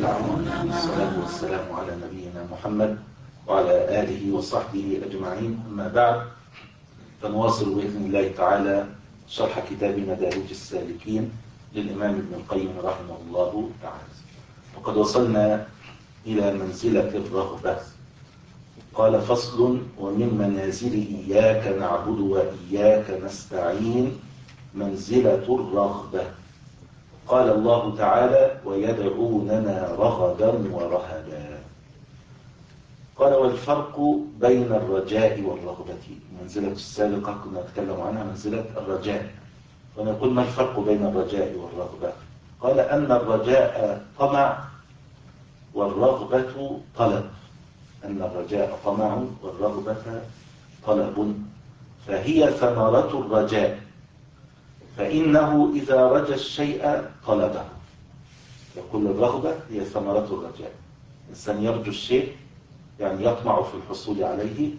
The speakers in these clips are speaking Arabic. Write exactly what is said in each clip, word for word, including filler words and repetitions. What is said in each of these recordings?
والصلاة والسلام على نبينا محمد وعلى آله وصحبه أجمعين. أما بعد، فنواصل بإذن الله تعالى شرح كتاب مدارج السالكين للإمام ابن القيم رحمه الله تعالى. وقد وصلنا إلى منزلة الرغبة. قال: فصل: ومن منازل إياك نعبد وإياك نستعين منزلة الرغبة. قال الله تعالى: ويدعوننا رغبا ورهبا. قال: والفرق بين الرجاء والرغبة. المنزلة السابقة كنا نتكلم عنها منزلة الرجاء، ونقول: ما الفرق بين الرجاء والرغبة؟ قال: أن الرجاء طمع والرغبة طلب. أن الرجاء طمع والرغبة طلب، فهي ثمرة الرجاء، فإنه إذا رجى الشيء طلبه. يقول: الرغبة هي ثمرة الرجاء. الإنسان يرجو الشيء يعني يطمع في الحصول عليه،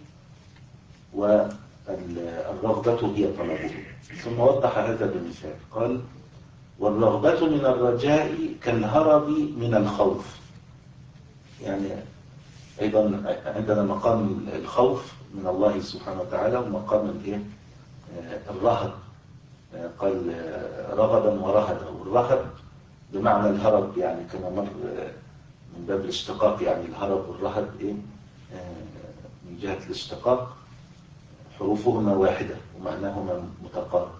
والرغبة هي طلبه. ثم وضح هذا بمثال. قال: والرغبة من الرجاء كالهرب من الخوف. يعني أيضا عندنا مقام الخوف من الله سبحانه وتعالى ومقام الرهب. قال: رغبا ورهبا. والرهب بمعنى الهرب، يعني كما مر من باب الاشتقاق، يعني الهرب والرهب إيه؟ من جهة الاشتقاق حروفهما واحدة ومعناهما متقارب.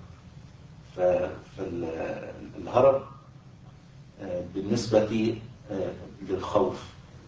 فالهرب بالنسبة للخوف،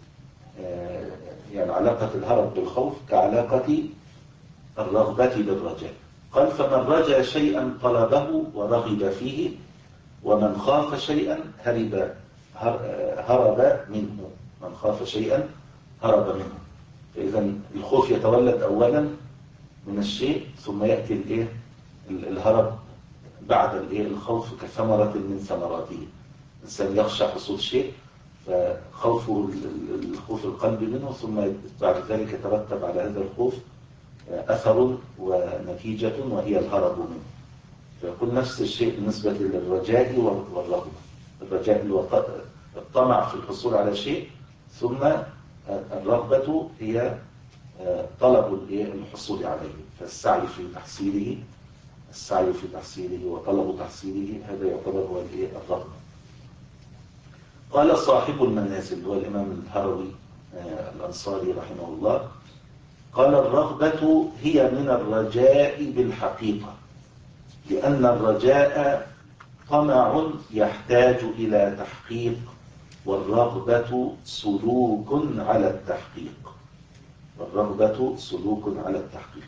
يعني علاقة الهرب بالخوف كعلاقة الرغبة بالرجاء. قال: فمن رجا شيئا طلبه ورغب فيه، ومن خاف شيئا هرب هرب منه. من خاف شيئا هرب منه. فإذا الخوف يتولد أولا من الشيء، ثم يأتي الايه الهرب بعد الايه الخوف كثمرة من ثمراته. الإنسان يخشى حصول شيء فخوفه الخوف القلبي منه، ثم بعد ذلك يترتب على هذا الخوف أثر ونتيجة وهي الهرب منه. فيكون نفس الشيء بالنسبة للرجاء والرغبة. الرجاء اللي هو الطمع في الحصول على شيء، ثم الرغبة هي طلب الحصول عليه، فالسعي في تحصيله السعي في تحصيله وطلب تحصيله، هذا يعتبر هو الرغبة. قال صاحب المنازل هو الإمام الهروي الأنصاري رحمه الله: قال: الرغبة هي من الرجاء بالحقيقة، لأن الرجاء طمع يحتاج إلى تحقيق، والرغبة سلوك على التحقيق. والرغبة سلوك على التحقيق.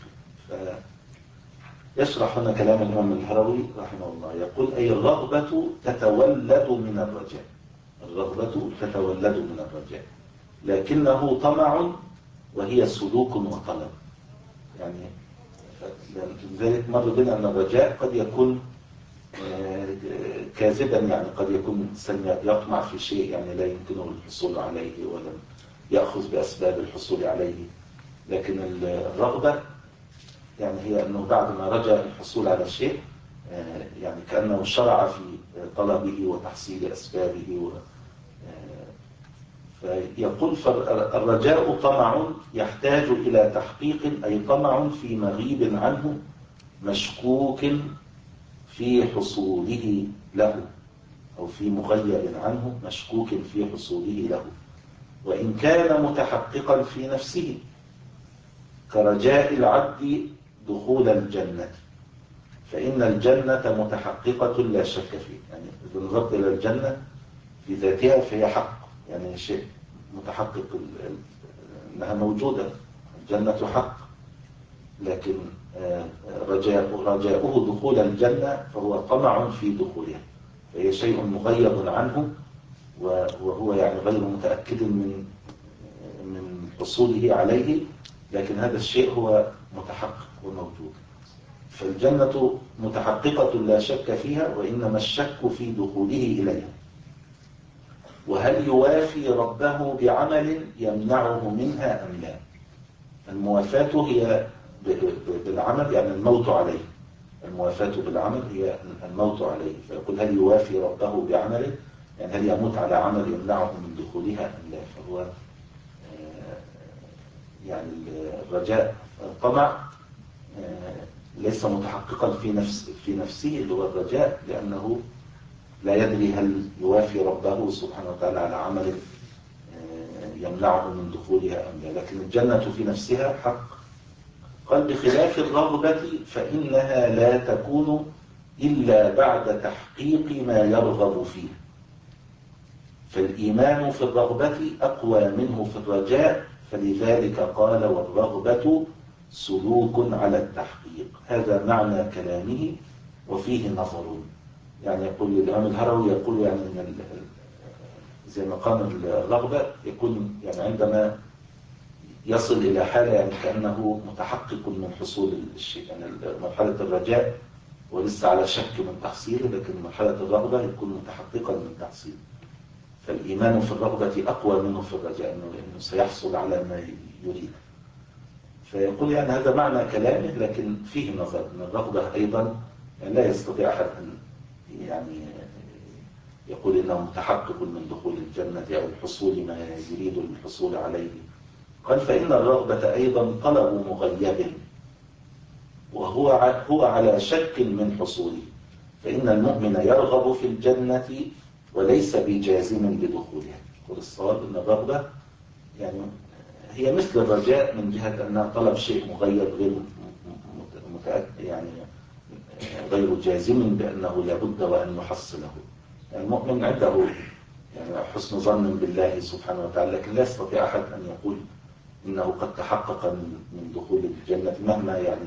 فيشرح هنا كلام الإمام الهروي رحمه الله. يقول: أي الرغبة تتولد من الرجاء. الرغبة تتولد من الرجاء، لكنه طمع وهي سلوك وطلب. يعني لذلك مر بنا أن الرجاء قد يكون كاذبا، يعني قد يكون الإنسان يطمع في شيء يعني لا يمكنه الحصول عليه ولم يأخذ بأسباب الحصول عليه. لكن الرغبة يعني هي أنه بعد ما رجا الحصول على الشيء يعني كأنه شرع في طلبه وتحصيل أسبابه. فيقول: فالرجاء طمع يحتاج إلى تحقيق، أي طمع في مغيب عنه مشكوك في حصوله له، أو في مغيب عنه مشكوك في حصوله له، وإن كان متحققا في نفسه، كرجاء العبد دخول الجنة، فإن الجنة متحققة لا شك فيه. يعني إذا نظرت إلى الجنة في ذاتها فهي حق، يعني شيء متحقق أنها موجودة، الجنة حق. لكن رجاؤه دخول الجنة فهو طمع في دخولها، فهي شيء مغيب عنه، وهو يعني غير متأكد من من حصوله عليه، لكن هذا الشيء هو متحقق وموجود. فالجنة متحققة لا شك فيها، وإنما الشك في دخوله إليها. وهل يوافي ربه بعمل يمنعه منها أم لا؟ الموافاة هي بالعمل، يعني الموت عليه. الموافاة بالعمل هي الموت عليه. فيقول: هل يوافي ربه بعمل يعني هل يموت على عمل يمنعه من دخولها أم لا؟ فهو يعني الرجاء طمع ليس متحققا في نفس في نفسه اللي هو الرجاء، لأنه لا يدري هل يوافي ربه سبحانه وتعالى على عمل يمنعه من دخولها أم لا. لكن الجنة في نفسها حق. قال بخلاف الرغبة فإنها لا تكون إلا بعد تحقيق ما يرغب فيه، فالإيمان في الرغبة أقوى منه في الرجاء، فلذلك قال والرغبة سلوك على التحقيق. هذا معنى كلامه وفيه نظر. يعني يقول الإمام الهروي يقول يعني ان زي مقام الرغبة يكون يعني عندما يصل إلى حالة يعني كأنه متحقق من حصول الشيء. يعني مرحلة الرجاء ولسه على شك من تحصيله، لكن مرحلة الرغبة يكون متحققا من تحصيله. فالإيمان في الرغبة أقوى منه في الرجاء، إنه سيحصل على ما يريد. فيقول يعني هذا معنى كلامه، لكن فيه نظر أن الرغبة أيضا يعني لا يستطيع أحد أن يعني يقول إنه متحقق من دخول الجنة أو الحصول ما يريد الحصول عليه. قال فإن الرغبة أيضا طلب مغيب، وهو هو على شك من حصوله، فإن المؤمن يرغب في الجنة وليس بجازم بدخولها. يقول الصواب أن الرغبة يعني هي مثل الرجاء من جهة أنها طلب شيء مغيب غير متأكد، يعني غير جازم بأنه لابد وأن يحصله. يعني المؤمن عنده يعني حسن ظن بالله سبحانه وتعالى، لكن لا يستطيع أحد أن يقول إنه قد تحقق من دخول الجنة مهما يعني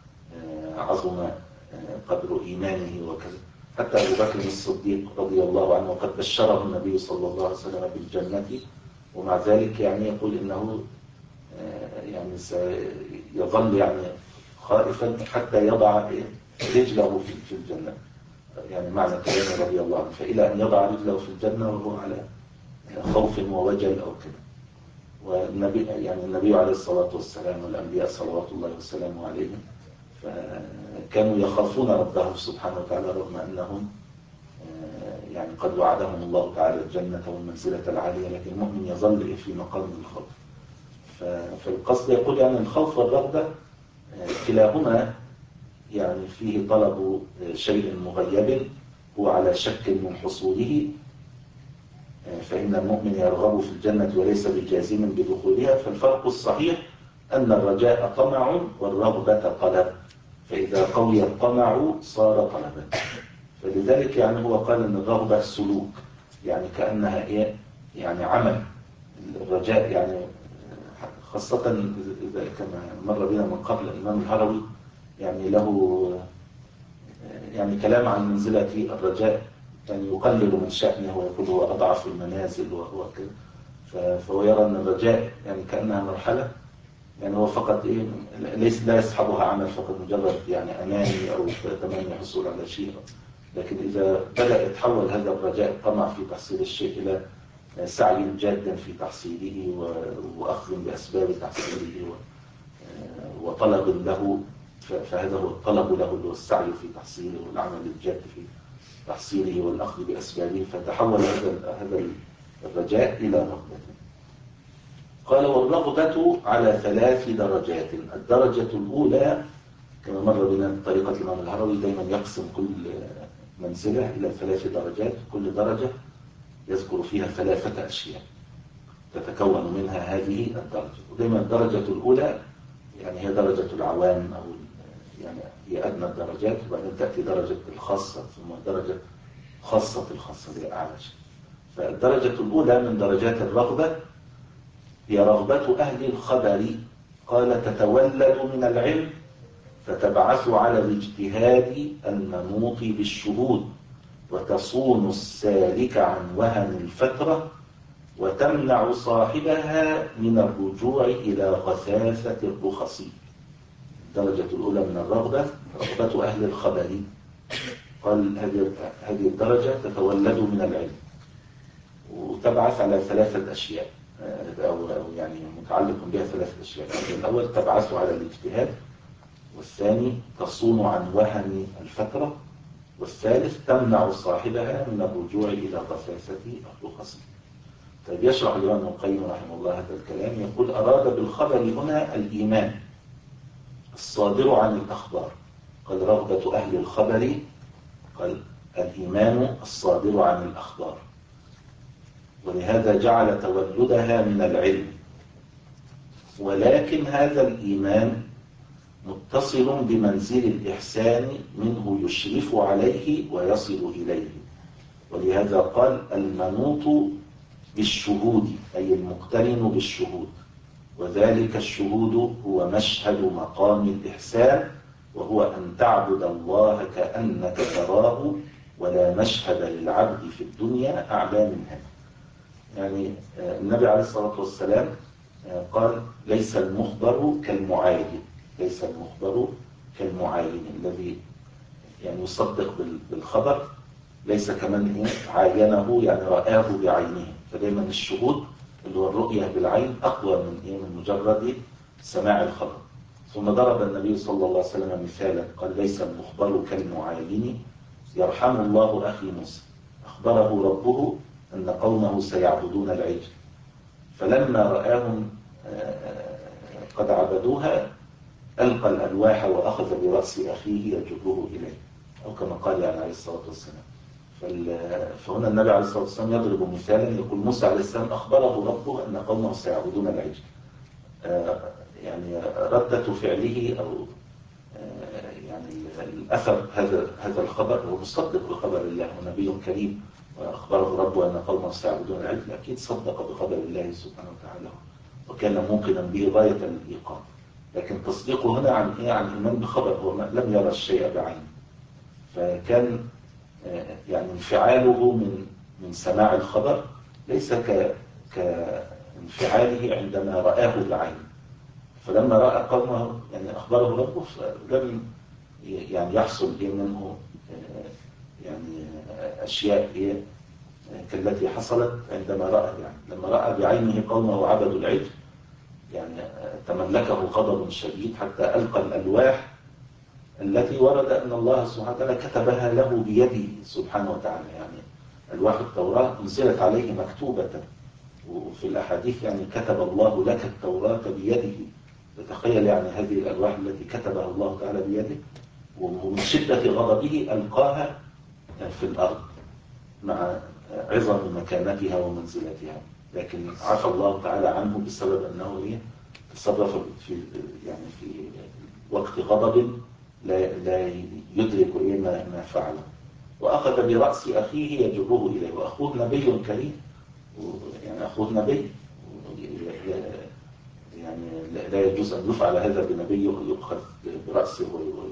عظم قدر إيمانه وكذا. حتى أبو بكر الصديق رضي الله عنه وقد بشره النبي صلى الله عليه وسلم بالجنة، ومع ذلك يعني يقول إنه يعني سيظل يعني خائفا حتى يضع رجله في الجنة. يعني معنى كلامه رضي الله عنه، فإلى أن يضع رجله في الجنة وهو على خوف ووجل أو كذا. والنبي يعني النبي عليه الصلاة والسلام والأنبياء صلوات الله وسلامه عليهم فكانوا يخافون ربهم سبحانه وتعالى رغم أنهم يعني قد وعدهم الله تعالى الجنة والمنزلة العالية، لكن المؤمن يظل في مقام الخوف. فالقصد يقول يعني الخوف والرغبة كلاهما يعني فيه طلب شيء مغيب هو على شك من حصوله، فإن المؤمن يرغب في الجنة وليس بجازم بدخولها. فالفرق الصحيح أن الرجاء طمع والرغبة طلب، فإذا قوي الطمع صار طلبا. فلذلك يعني هو قال أن الرغبة سلوك، يعني كأنها إيه يعني عمل. الرجاء يعني خاصة إذا كما مر بنا من قبل الإمام الهروي يعني له يعني كلام عن منزلة الرجاء، يعني يقلل من شأنه ويقول هو أضعف المنازل وهو كذا. فهو يرى أن الرجاء يعني كأنها مرحلة، يعني هو فقط إيه ليس لا يصحبها عمل فقط مجرد يعني أماني أو تمني الحصول على شيء. لكن إذا بدأ يتحول هذا الرجاء الطمع في تحصيل الشيء إلى سعي جادا في تحصيله وأخذ بأسباب تحصيله وطلب له، فهذا هو الطلب له اللي هو السعي في تحصيله والعمل الجاد في تحصيله والأخذ بأسبابه، فتحول هذا هذا الرجاء إلى رغبة. قال والرغبة على ثلاث درجات. الدرجة الأولى كما مر بنا طريقة الإمام الهروي دائما يقسم كل منزلة إلى ثلاث درجات، كل درجة يذكر فيها ثلاثة أشياء تتكون منها هذه الدرجة. ودائما الدرجة الأولى يعني هي درجة العوام أو يعني هي أدنى الدرجات، وبعدين تأتي درجة الخاصة ثم درجة خاصة الخاصة هي أعلى شيء. فالدرجة الأولى من درجات الرغبة هي رغبة أهل الخبر. قال تتولد من العلم فتبعث على الاجتهاد المنوط بالشهود، وتصون السالك عن وهن الفترة، وتمنع صاحبها من الرجوع إلى غثاثة الرخص. الدرجة الأولى من الرغبة رغبة أهل الخبر. قال هذه الدرجة تتولد من العلم وتبعث على ثلاثة أشياء أو يعني متعلق بها ثلاثة أشياء. الأول تبعث على الاجتهاد، والثاني تصون عن وهن الفترة، والثالث تمنع صاحبها من الرجوع إلى غثاثة الرخص. طيب يشرح الإمام ابن القيم رحمه الله هذا الكلام، يقول أراد بالخبر هنا الإيمان الصادر عن الأخبار. قال رغبة أهل الخبر، قال الإيمان الصادر عن الأخبار، ولهذا جعل تولدها من العلم. ولكن هذا الإيمان متصل بمنزل الإحسان منه يشرف عليه ويصل إليه، ولهذا قال المنوط بالشهود، أي المقترن بالشهود، وذلك الشهود هو مشهد مقام الإحسان، وهو أن تعبد الله كأنك تراه، ولا مشهد للعبد في الدنيا أعلى من هذا. يعني النبي عليه الصلاة والسلام قال ليس المخبر كالمعاين، ليس المخبر كالمعاين الذي يعني يصدق بالخبر، ليس كمن عاينه يعني رآه بعينه. فدايما الشهود اللي هو الرؤية بالعين أقوى من من مجرد سماع الخبر. ثم ضرب النبي صلى الله عليه وسلم مثالا، قال ليس المخبر كالمعاين، يرحم الله أخي موسى أخبره ربه أن قومه سيعبدون العجل، فلما رآهم قد عبدوها ألقى الألواح وأخذ برأس أخيه يجره إليه، أو كما قال يعني عليه الصلاة والسلام. فهنا النبي عليه الصلاة والسلام يضرب مثالا، يقول موسى عليه السلام أخبره ربه أن قومه سيعبدون العجل، يعني ردة فعله أو يعني الأثر هذا هذا الخبر هو مصدق بخبر الله، ونبي كريم وأخبره ربه أن قومه سيعبدون العجل، أكيد صدق بخبر الله سبحانه وتعالى وكان موقنا به غاية الإيقان. لكن تصديقه هنا عن إيه؟ عن إيمان بخبر، هو لم يرى الشيء بعينه، فكان يعني انفعاله من من سماع الخبر ليس ك كانفعاله عندما رآه بعينه. فلما رأى قومه يعني أخبره ربه لم يعني يحصل منه يعني أشياء كالتي حصلت عندما رأى، يعني لما رأى بعينه قومه عبدوا العجل يعني تملكه غضب شديد حتى ألقى الألواح التي ورد أن الله سبحانه وتعالى كتبها له بيده سبحانه وتعالى. يعني ألواح التوراة أنزلت عليه مكتوبة، وفي الأحاديث يعني كتب الله لك التوراة بيده. تتخيل يعني هذه الألواح التي كتبها الله تعالى بيده، ومن شدة غضبه ألقاها في الأرض مع عظم مكانتها ومنزلتها، لكن عفى الله تعالى عنه بسبب أنه تصرف في يعني في وقت غضب لا لا يدرك إيه ما ما فعله، وأخذ برأس أخيه يجره إليه، وأخوه نبي كريم، يعني أخوه نبي يعني لا يجوز أن يفعل هذا بنبي، يؤخذ برأسه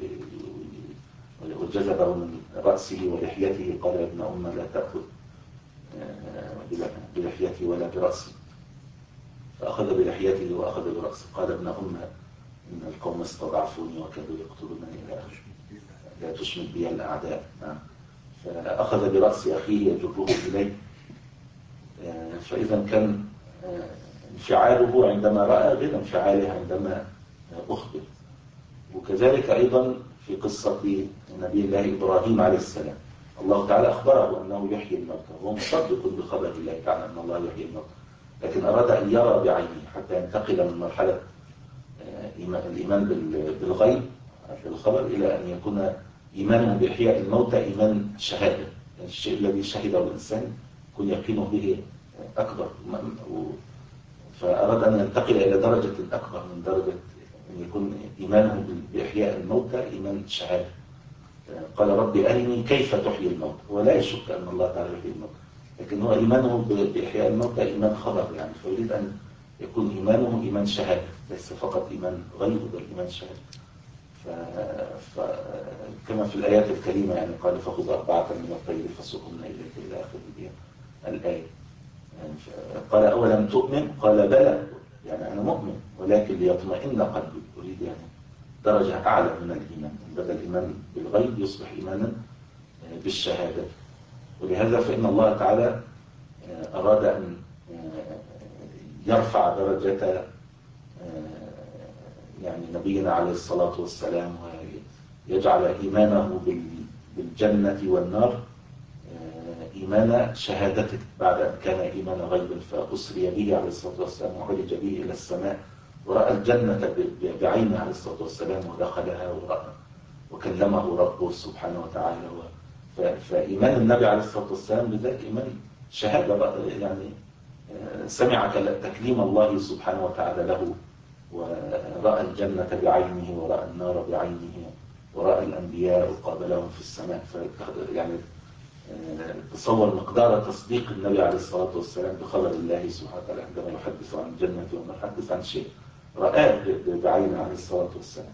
وجذبه من رأسه ولحيته. قال يا ابن أم لا تأخذ بلحيتي ولا برأسي، فأخذ بلحيته وأخذ برأسه. قال ابن أم إن القوم استضعفوني وكادوا يقتلونني إلى آخره، لا تشمت بي الأعداء. فأخذ برأس أخيه يجره إليه. فإذا كان انفعاله عندما رأى غير انفعاله عندما أخبر. وكذلك أيضا في قصة نبي الله إبراهيم عليه السلام، الله تعالى أخبره أنه يحيي الموتى، وهو مصدق بخبر الله تعالى أن الله يحيي الموتى، لكن أراد أن يرى بعينه حتى ينتقل من مرحلة الإيمان بالغيب بالخبر إلى أن يكون إيمانه بإحياء الموتى إيمان شهادة، يعني الشيء الذي شهده الإنسان يكون يقينه به أكبر. فأراد أن ينتقل إلى درجة أكبر من درجة أن يكون إيمانه بإحياء الموتى إيمان شهادة. قال ربي أرني كيف تحيي الموتى، ولا يشك أن الله تعالى يحيي الموتى، لكن هو إيمانه بإحياء الموتى إيمان خبر، يعني فيريد أن يكون إيمانه إيمان شهادة، ليس فقط إيمان غيب بل إيمان شهادة. فكما في الآيات الكريمة يعني قال فخذ أربعة من الطير فسقهن إليك إلى آخر الآية. يعني قال أولم تؤمن؟ قال بلى، يعني أنا مؤمن ولكن ليطمئن قلبي، أريد يعني درجة أعلى من الإيمان، بدل الإيمان بالغيب يصبح إيمانا بالشهادة. ولهذا فإن الله تعالى أراد أن يرفع درجة يعني نبينا عليه الصلاة والسلام، ويجعل إيمانه بالجنة والنار إيمان شهادته بعد أن كان إيمان غيب، فأسري به عليه الصلاة والسلام وعرج به إلى السماء ورأى الجنة بعينه عليه الصلاة والسلام ودخلها ورأى وكلمه ربه سبحانه وتعالى. فإيمان النبي عليه الصلاة والسلام بذلك إيمان شهادة، يعني سمع تكليم الله سبحانه وتعالى له، ورأى الجنة بعينه ورأى النار بعينه ورأى الأنبياء وقابلهم في السماء. يعني تصور مقدار تصديق النبي عليه الصلاة والسلام بخبر الله سبحانه وتعالى عندما يحدث عن الجنة وما يحدث عن شيء رآه بعينه عليه الصلاة والسلام.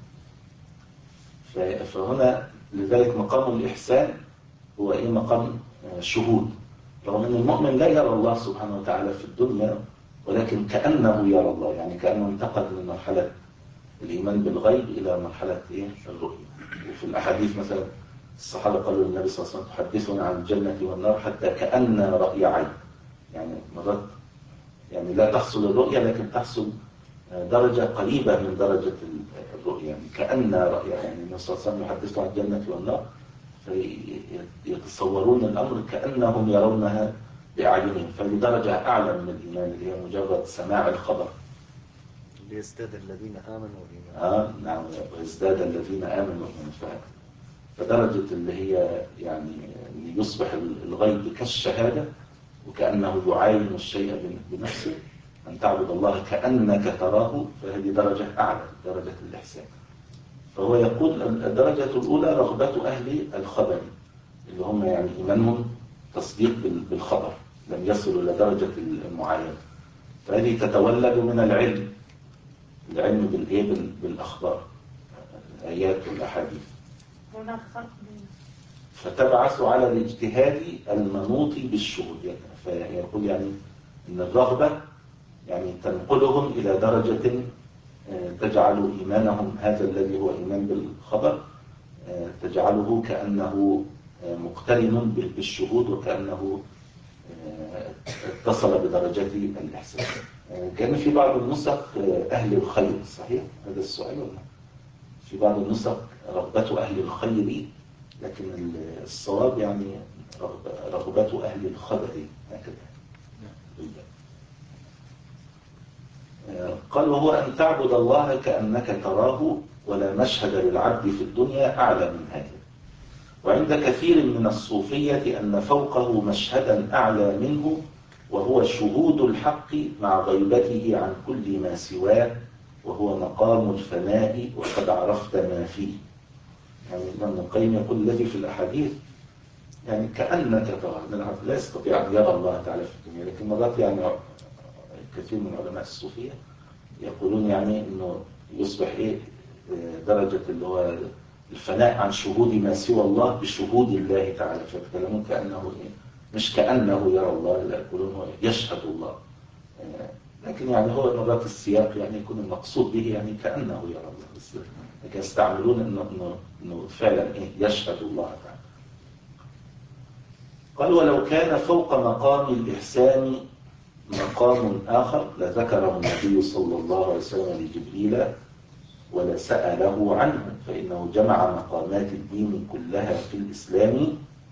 فهنا لذلك مقام الإحسان هو إيه؟ مقام شهود، رغم أن المؤمن لا يرى الله سبحانه وتعالى في الدنيا، ولكن كأنه يرى الله، يعني كأنه انتقل من مرحلة الإيمان بالغيب إلى مرحلة إيه؟ الرؤية. وفي الأحاديث مثلا الصحابة قالوا للنبي صلى الله عليه وسلم تحدثنا عن الجنة والنار حتى كأن رأي عين، يعني مرات يعني لا تحصل الرؤية لكن تحصل درجة قريبة من درجة الرؤية، يعني كأن رأي، يعني النبي صلى الله عليه وسلم يحدث عن الجنة والنار فيتصورون الأمر كأنهم يرونها بأعينهم، فهذه درجة أعلى من الإيمان اللي هي مجرد سماع الخبر. ليزداد الذين آمنوا إيمانا. آه نعم، ويزداد الذين آمنوا إيمانا. فدرجة اللي هي يعني يصبح الغيب كالشهادة وكأنه يعاين الشيء بنفسه، أن تعبد الله كأنك تراه، فهذه درجة أعلى، درجة الإحسان. فهو يقول الدرجة الأولى رغبة أهل الخبر اللي هم يعني إيمانهم تصديق بالخبر، لم يصلوا إلى درجة المعاينة، فهذه تتولد من العلم، العلم بالإيه؟ بالأخبار، الآيات والأحاديث. هناك فرق بين فتبعث على الاجتهاد المنوط بالشهود، يعني فيقول يعني إن الرغبة يعني تنقلهم إلى درجة تجعل إيمانهم هذا الذي هو إيمان بالخبر تجعله كأنه مقترن بالشهود وكأنه اتصل بدرجات الإحسان. كان في بعض النسخ أهل الخير، صحيح هذا السؤال ولا؟ في بعض النسخ رغبة أهل الخير، لكن الصواب يعني رغبة أهل الخبر هكذا. قال وهو أن تعبد الله كأنك تراه، ولا مشهد للعبد في الدنيا أعلى من هذا. وعند كثير من الصوفية أن فوقه مشهدا أعلى منه، وهو شهود الحق مع غيبته عن كل ما سواه، وهو مقام الفناء وقد عرفت ما فيه. يعني ابن القيم يقول الذي في الأحاديث يعني كأنك تراه، العبد لا يستطيع أن يرى الله تعالى في الدنيا، لكن مرات يعني كثير من علماء الصوفية يقولون يعني انه يصبح ايه درجة اللي هو الفناء عن شهود ما سوى الله بشهود الله تعالى، فيتكلمون كأنه ايه مش كأنه يرى الله، لا يقولون هو يشهد الله. لكن يعني هو مرات السياق يعني يكون المقصود به يعني كأنه يرى الله، بس لكن يستعملون انه انه انه فعلا ايه يشهد الله تعالى. قال ولو كان فوق مقام الإحسان مقام آخر لذكره النبي صلى الله عليه وسلم لجبريل ولسأله عنه، فإنه جمع مقامات الدين كلها في الإسلام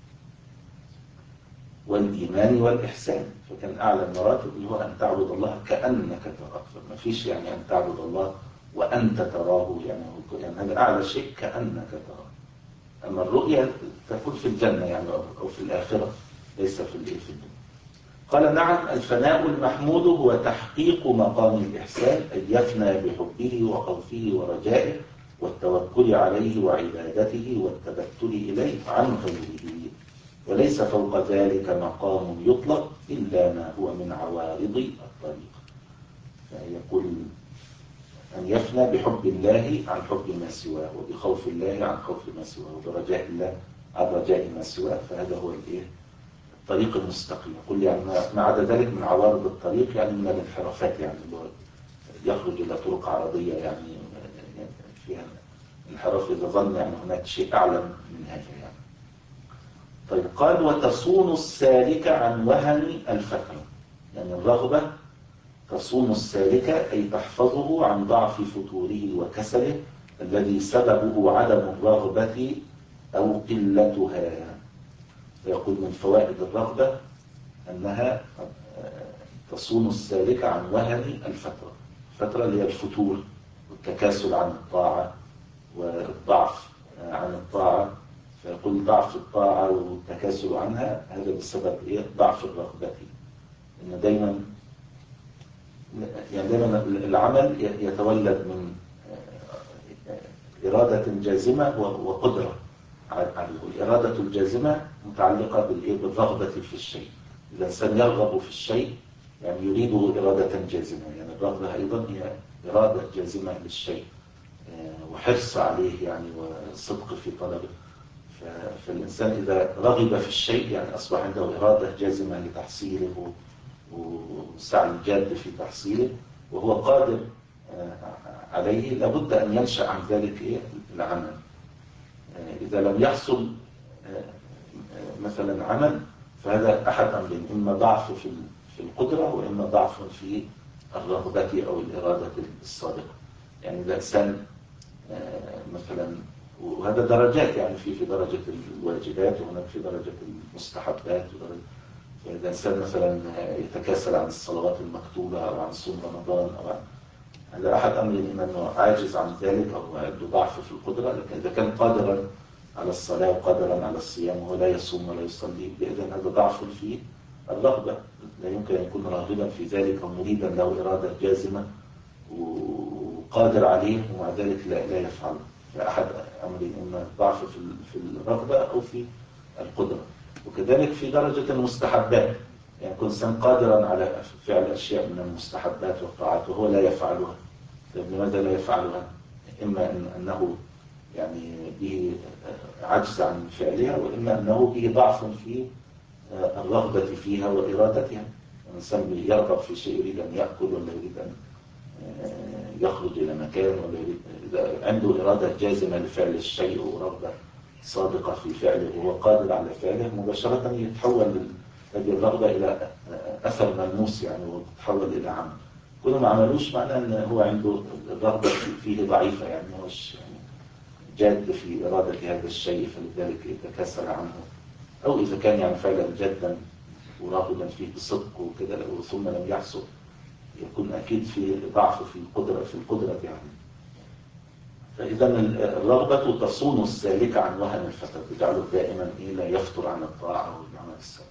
والإيمان والإحسان. فكان أعلى المراتب اللي هو أن تعبد الله كأنك تراه، فما فيش يعني أن تعبد الله وأنت تراه، يعني, يعني هذا أعلى شيء كأنك تراه. أما الرؤية تكون في الجنة يعني أو في الآخرة، ليس في الإيه في الدنيا. قال نعم، الفناء المحمود هو تحقيق مقام الإحسان، أن يفنى بحبه وخوفه ورجائه والتوكل عليه وعبادته والتبتل إليه عن غيره، وليس فوق ذلك مقام يطلق إلا ما هو من عوارض الطريق. فيقول أن يفنى بحب الله عن حب ما سواه، وبخوف الله عن خوف ما سواه، وبرجاء الله عن رجاء ما سواه، فهذا هو الإيه الطريق المستقيم. يقول يعني ما عدا ذلك من عوارض الطريق، يعني من الانحرافات، يعني يخرج إلى طرق عرضية يعني فيها انحراف إذا ظن يعني هناك شيء أعلى من هذا يعني. طيب قال وتصون السالك عن وهن الفترة، يعني الرغبة تصون السالك أي تحفظه عن ضعف فتوره وكسله الذي سببه عدم الرغبة أو قلتها. فيقول من فوائد الرغبة أنها تصون السالك عن وهن الفترة، الفترة اللي هي الفتور والتكاسل عن الطاعة والضعف عن الطاعة. فيقول ضعف الطاعة والتكاسل عنها هذا بسبب إيه؟ ضعف الرغبة. إن دايما يعني دايما العمل يتولد من إرادة جازمة وقدرة عليه. الإرادة الجازمة متعلقة بالرغبة في الشيء. إذا الإنسان يرغب في الشيء يعني يريده إرادة جازمة، يعني الرغبة أيضا هي إرادة جازمة للشيء وحرص عليه يعني وصدق في طلبه. فالإنسان إذا رغب في الشيء يعني أصبح عنده إرادة جازمة لتحصيله وسعي جاد في تحصيله وهو قادر عليه، لابد أن ينشأ عن ذلك إيه؟ العمل. إذا لم يحصل مثلا عمل فهذا أحد أمرين، إما ضعف في القدرة وإما ضعف في الرغبة أو الإرادة الصادقة. يعني إذا إنسان مثلا، وهذا درجات يعني في في درجة الواجبات وهناك في درجة المستحبات ودرجة. فإذا إنسان مثلا يتكاسل عن الصلوات المكتوبة أو عن صوم رمضان أو عن هذا أحد أمر إما أنه عاجز عن ذلك أو عنده ضعف في القدرة. لكن إذا كان قادرا على الصلاة وقادرا على الصيام وهو لا يصوم ولا يصلي إذن هذا ضعف في الرغبة، لا يمكن أن يكون راغبا في ذلك أو مريدا له إرادة جازمة وقادر عليه ومع ذلك لا, لا يفعله. فأحد أمر إما ضعف في الرغبة أو في القدرة. وكذلك في درجة المستحبات، يعني يكون إنسان قادرا على فعل أشياء من المستحبات والطاعات وهو لا يفعلها. لماذا لا يفعلها؟ إما إن أنه يعني به عجز عن فعلها وإما أنه به ضعف في الرغبة فيها وإرادتها. الإنسان يرغب في شيء يريد أن يأكل ولا يريد أن يخرج إلى مكان ولا يريد، إذا عنده إرادة جازمة لفعل الشيء ورغبة صادقة في فعله وهو قادر على فعله مباشرة يتحول هذه الرغبة إلى أثر ملموس يعني وتتحول إلى عمل. كونه ما عملوش معناه أن هو عنده الرغبة فيه ضعيفة، يعني مش يعني جاد في إرادة هذا الشيء فلذلك يتكاسل عنه. أو إذا كان يعني فعلا جدا وراغبا فيه بصدق وكذا ثم لم يحصل يكون أكيد في ضعف في القدرة في القدرة يعني. فإذا الرغبة تصون السالك عن وهن الفتر، تجعله دائما لا يفتر عن الطاعة والعمل الصالح.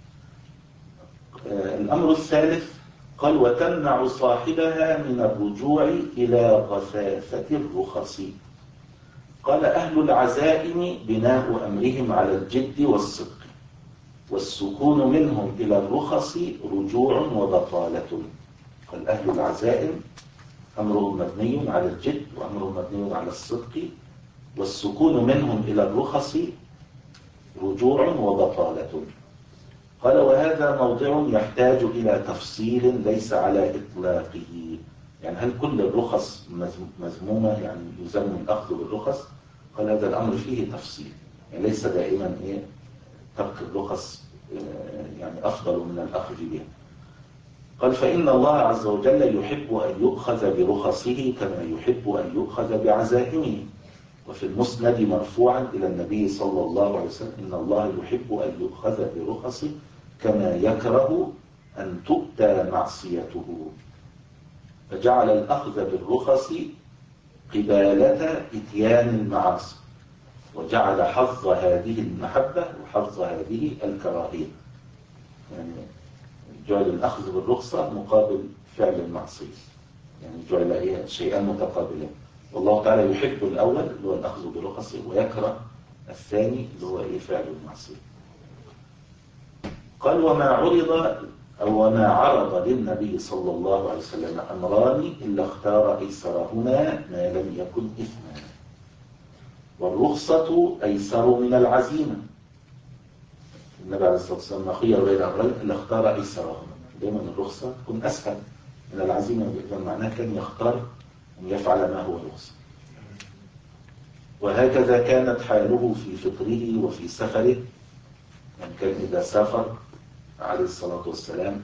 الأمر الثالث قال وتمنع صاحبها من الرجوع إلى غثاثة الرخص. قال أهل العزائم بناء أمرهم على الجد والصدق، والسكون منهم إلى الرخص رجوع وبطالة. قال أهل العزائم أمرهم مبني على الجد وأمرهم مبني على الصدق، والسكون منهم إلى الرخص رجوع وبطالة. قال وهذا موضع يحتاج إلى تفصيل ليس على إطلاقه. يعني هل كل الرخص مذمومة يعني يلزم الأخذ بالرخص؟ قال هذا الأمر فيه تفصيل، يعني ليس دائما إيه ترك الرخص يعني أفضل من الأخذ بها. قال فإن الله عز وجل يحب أن يؤخذ برخصه كما يحب أن يؤخذ بعزائمه. وفي المسند مرفوعا إلى النبي صلى الله عليه وسلم إن الله يحب أن يؤخذ برخصه كما يكره أن تؤتى معصيته. فجعل الأخذ بالرخص قبالة إتيان المعاصي، وجعل حظ هذه المحبة وحظ هذه الكراهية. يعني جعل الأخذ بالرخصة مقابل فعل المعصية، يعني جعل إيه شيئا متقابلين. والله تعالى يحب الأول اللي هو الأخذ برخصه ويكره الثاني اللي هو إيه فعل المعصية. قال وما عرض أو وما عرض للنبي صلى الله عليه وسلم أمران إلا اختار أيسرهما ما لم يكن إثما. والرخصة أيسر من العزيمة. النبي عليه الصلاة والسلام خير بين أمرين إلا اختار أيسرهما. دائما الرخصة تكون أسهل من العزيمة، إذا معناه كان يختار أن يفعل ما هو رخصة. وهكذا كانت حاله في فطره وفي سفره. يعني كان إذا سافر عليه الصلاة والسلام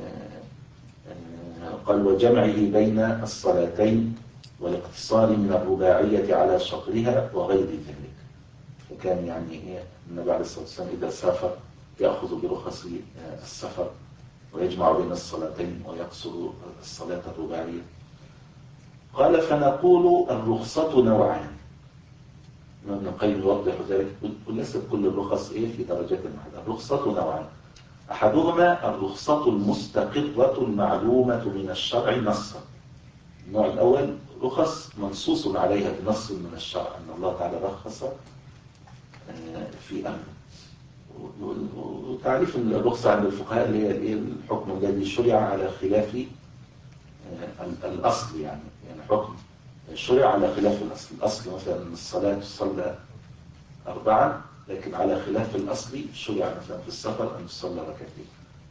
قال وجمعه بين الصلاتين والاقتصار من الرباعية على شطرها وغير ذلك. فكان يعني إيه النبي عليه الصلاة والسلام إذا سافر يأخذ برخص السفر ويجمع بين الصلاتين ويقصر الصلاة الرباعية. قال فنقول الرخصة نوعان. ابن القيم يوضح ذلك، وليست كل الرخص إيه في درجات واحدة. الرخصة نوعان، أحدهما الرخصة المستقرة المعلومة من الشرع نصا. النوع الأول رخص منصوص عليها بنص من الشرع أن الله تعالى رخص في أمر. وتعريف الرخصة عند الفقهاء اللي هي الحكم الذي شرع على خلاف الأصل، يعني يعني حكم شرع على خلاف الأصل. الأصل مثلا الصلاة تصلى أربعا، لكن على خلاف الأصل شرع مثلا في السفر أن تصلى ركعتين.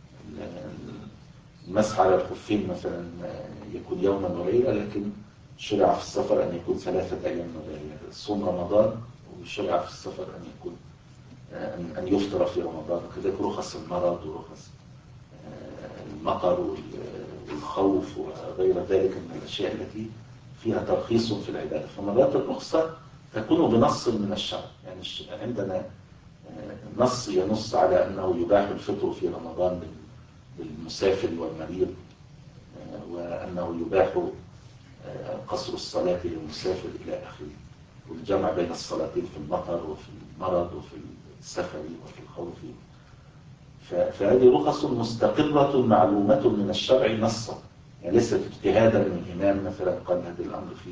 المسح على الخفين مثلا يكون يوما وليلة، لكن شرع في السفر أن يكون ثلاثة أيام وليلة. صوم رمضان وشرع في السفر أن يكون أن يفطر في رمضان. وكذلك رخص المرض ورخص المطر والخوف وغير ذلك من الأشياء التي فيها ترخيص في العبادة. فمرات الرخصة تكون بنص من الشرع، يعني عندنا نص ينص على أنه يباح الفطر في رمضان للمسافر والمريض، وأنه يباح قصر الصلاة للمسافر إلى آخره، والجمع بين الصلاتين في المطر وفي المرض وفي السفر وفي الخوف. فهذه رخص مستقرة معلومة من الشرع نصا، يعني ليست اجتهادا من إمام مثلا قال هذا الأمر فيه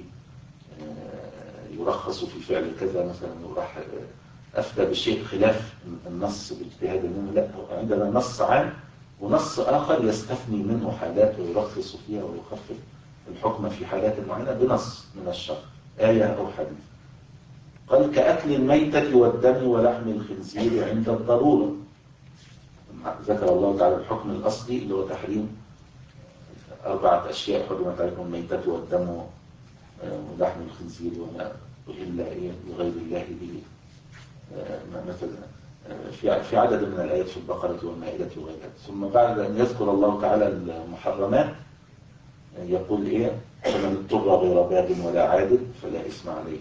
يرخص في فعل كذا مثلا وراح أفتى بشيء خلاف النص باجتهاد منه. لا، عندنا نص عام ونص آخر يستثني منه حالات ويرخص فيها ويخفف الحكم في حالات معينة بنص من الشرع، آية أو حديث. قال كأكل الميتة والدم ولحم الخنزير عند الضرورة. ذكر الله تعالى الحكم الأصلي اللي هو تحريم أربعة أشياء حرمت عليكم الميتة والدم ولحم الخنزير وما إلا إيه لغير الله به، مثلا في في عدد من الآيات في البقرة والمائدة وغيرها. ثم بعد أن يذكر الله تعالى المحرمات يقول إيه فمن اضطر غير باغ ولا عاد فلا إثم عليه،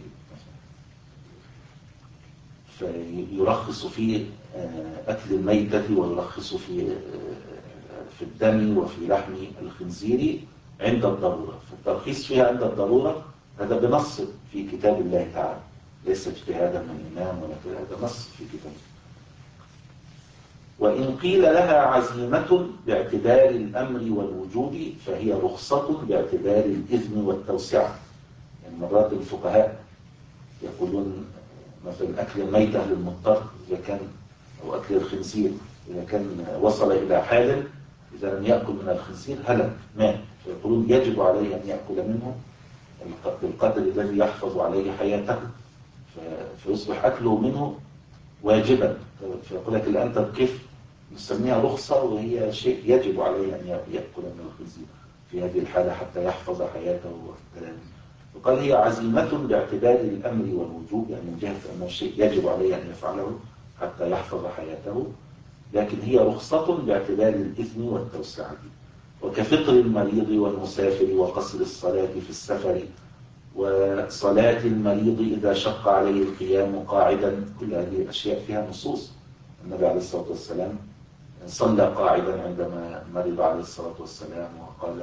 فيرخص في أكل الميتة ويرخص في في الدم وفي لحم الخنزير عند الضرورة. فالترخيص فيها عند الضرورة هذا بنص في كتاب الله تعالى، ليس اجتهادا من إمام ولا كذا، هذا نص في كتاب. وإن قيل لها عزيمة باعتبار الأمر والوجوب فهي رخصة باعتبار الإذن والتوسعة. يعني مرات الفقهاء يقولون مثلا أكل الميتة للمضطر إذا كان، أو أكل الخنزير إذا كان وصل إلى حال إذا لم يأكل من الخنزير هلك مات، فيقولون يجب عليه أن يأكل منه بالقدر الذي يحفظ عليه حياته، فيصبح أكله منه واجبا. فيقول لك الآن طب كيف نسميها رخصة وهي شيء يجب عليه أن يأكل من الخنزير في هذه الحالة حتى يحفظ حياته وكلامه. وقال هي عزيمة باعتبار الأمر والوجوب، يعني من جهة أنه شيء يجب عليه أن يفعله حتى يحفظ حياته، لكن هي رخصة باعتبار الإذن والتوسعة. وكفطر المريض والمسافر وقصر الصلاة في السفر وصلاة المريض إذا شق عليه القيام قاعدا، كل هذه الأشياء فيها نصوص. النبي عليه الصلاة والسلام صلى قاعدا عندما مرض عليه الصلاة والسلام، وقال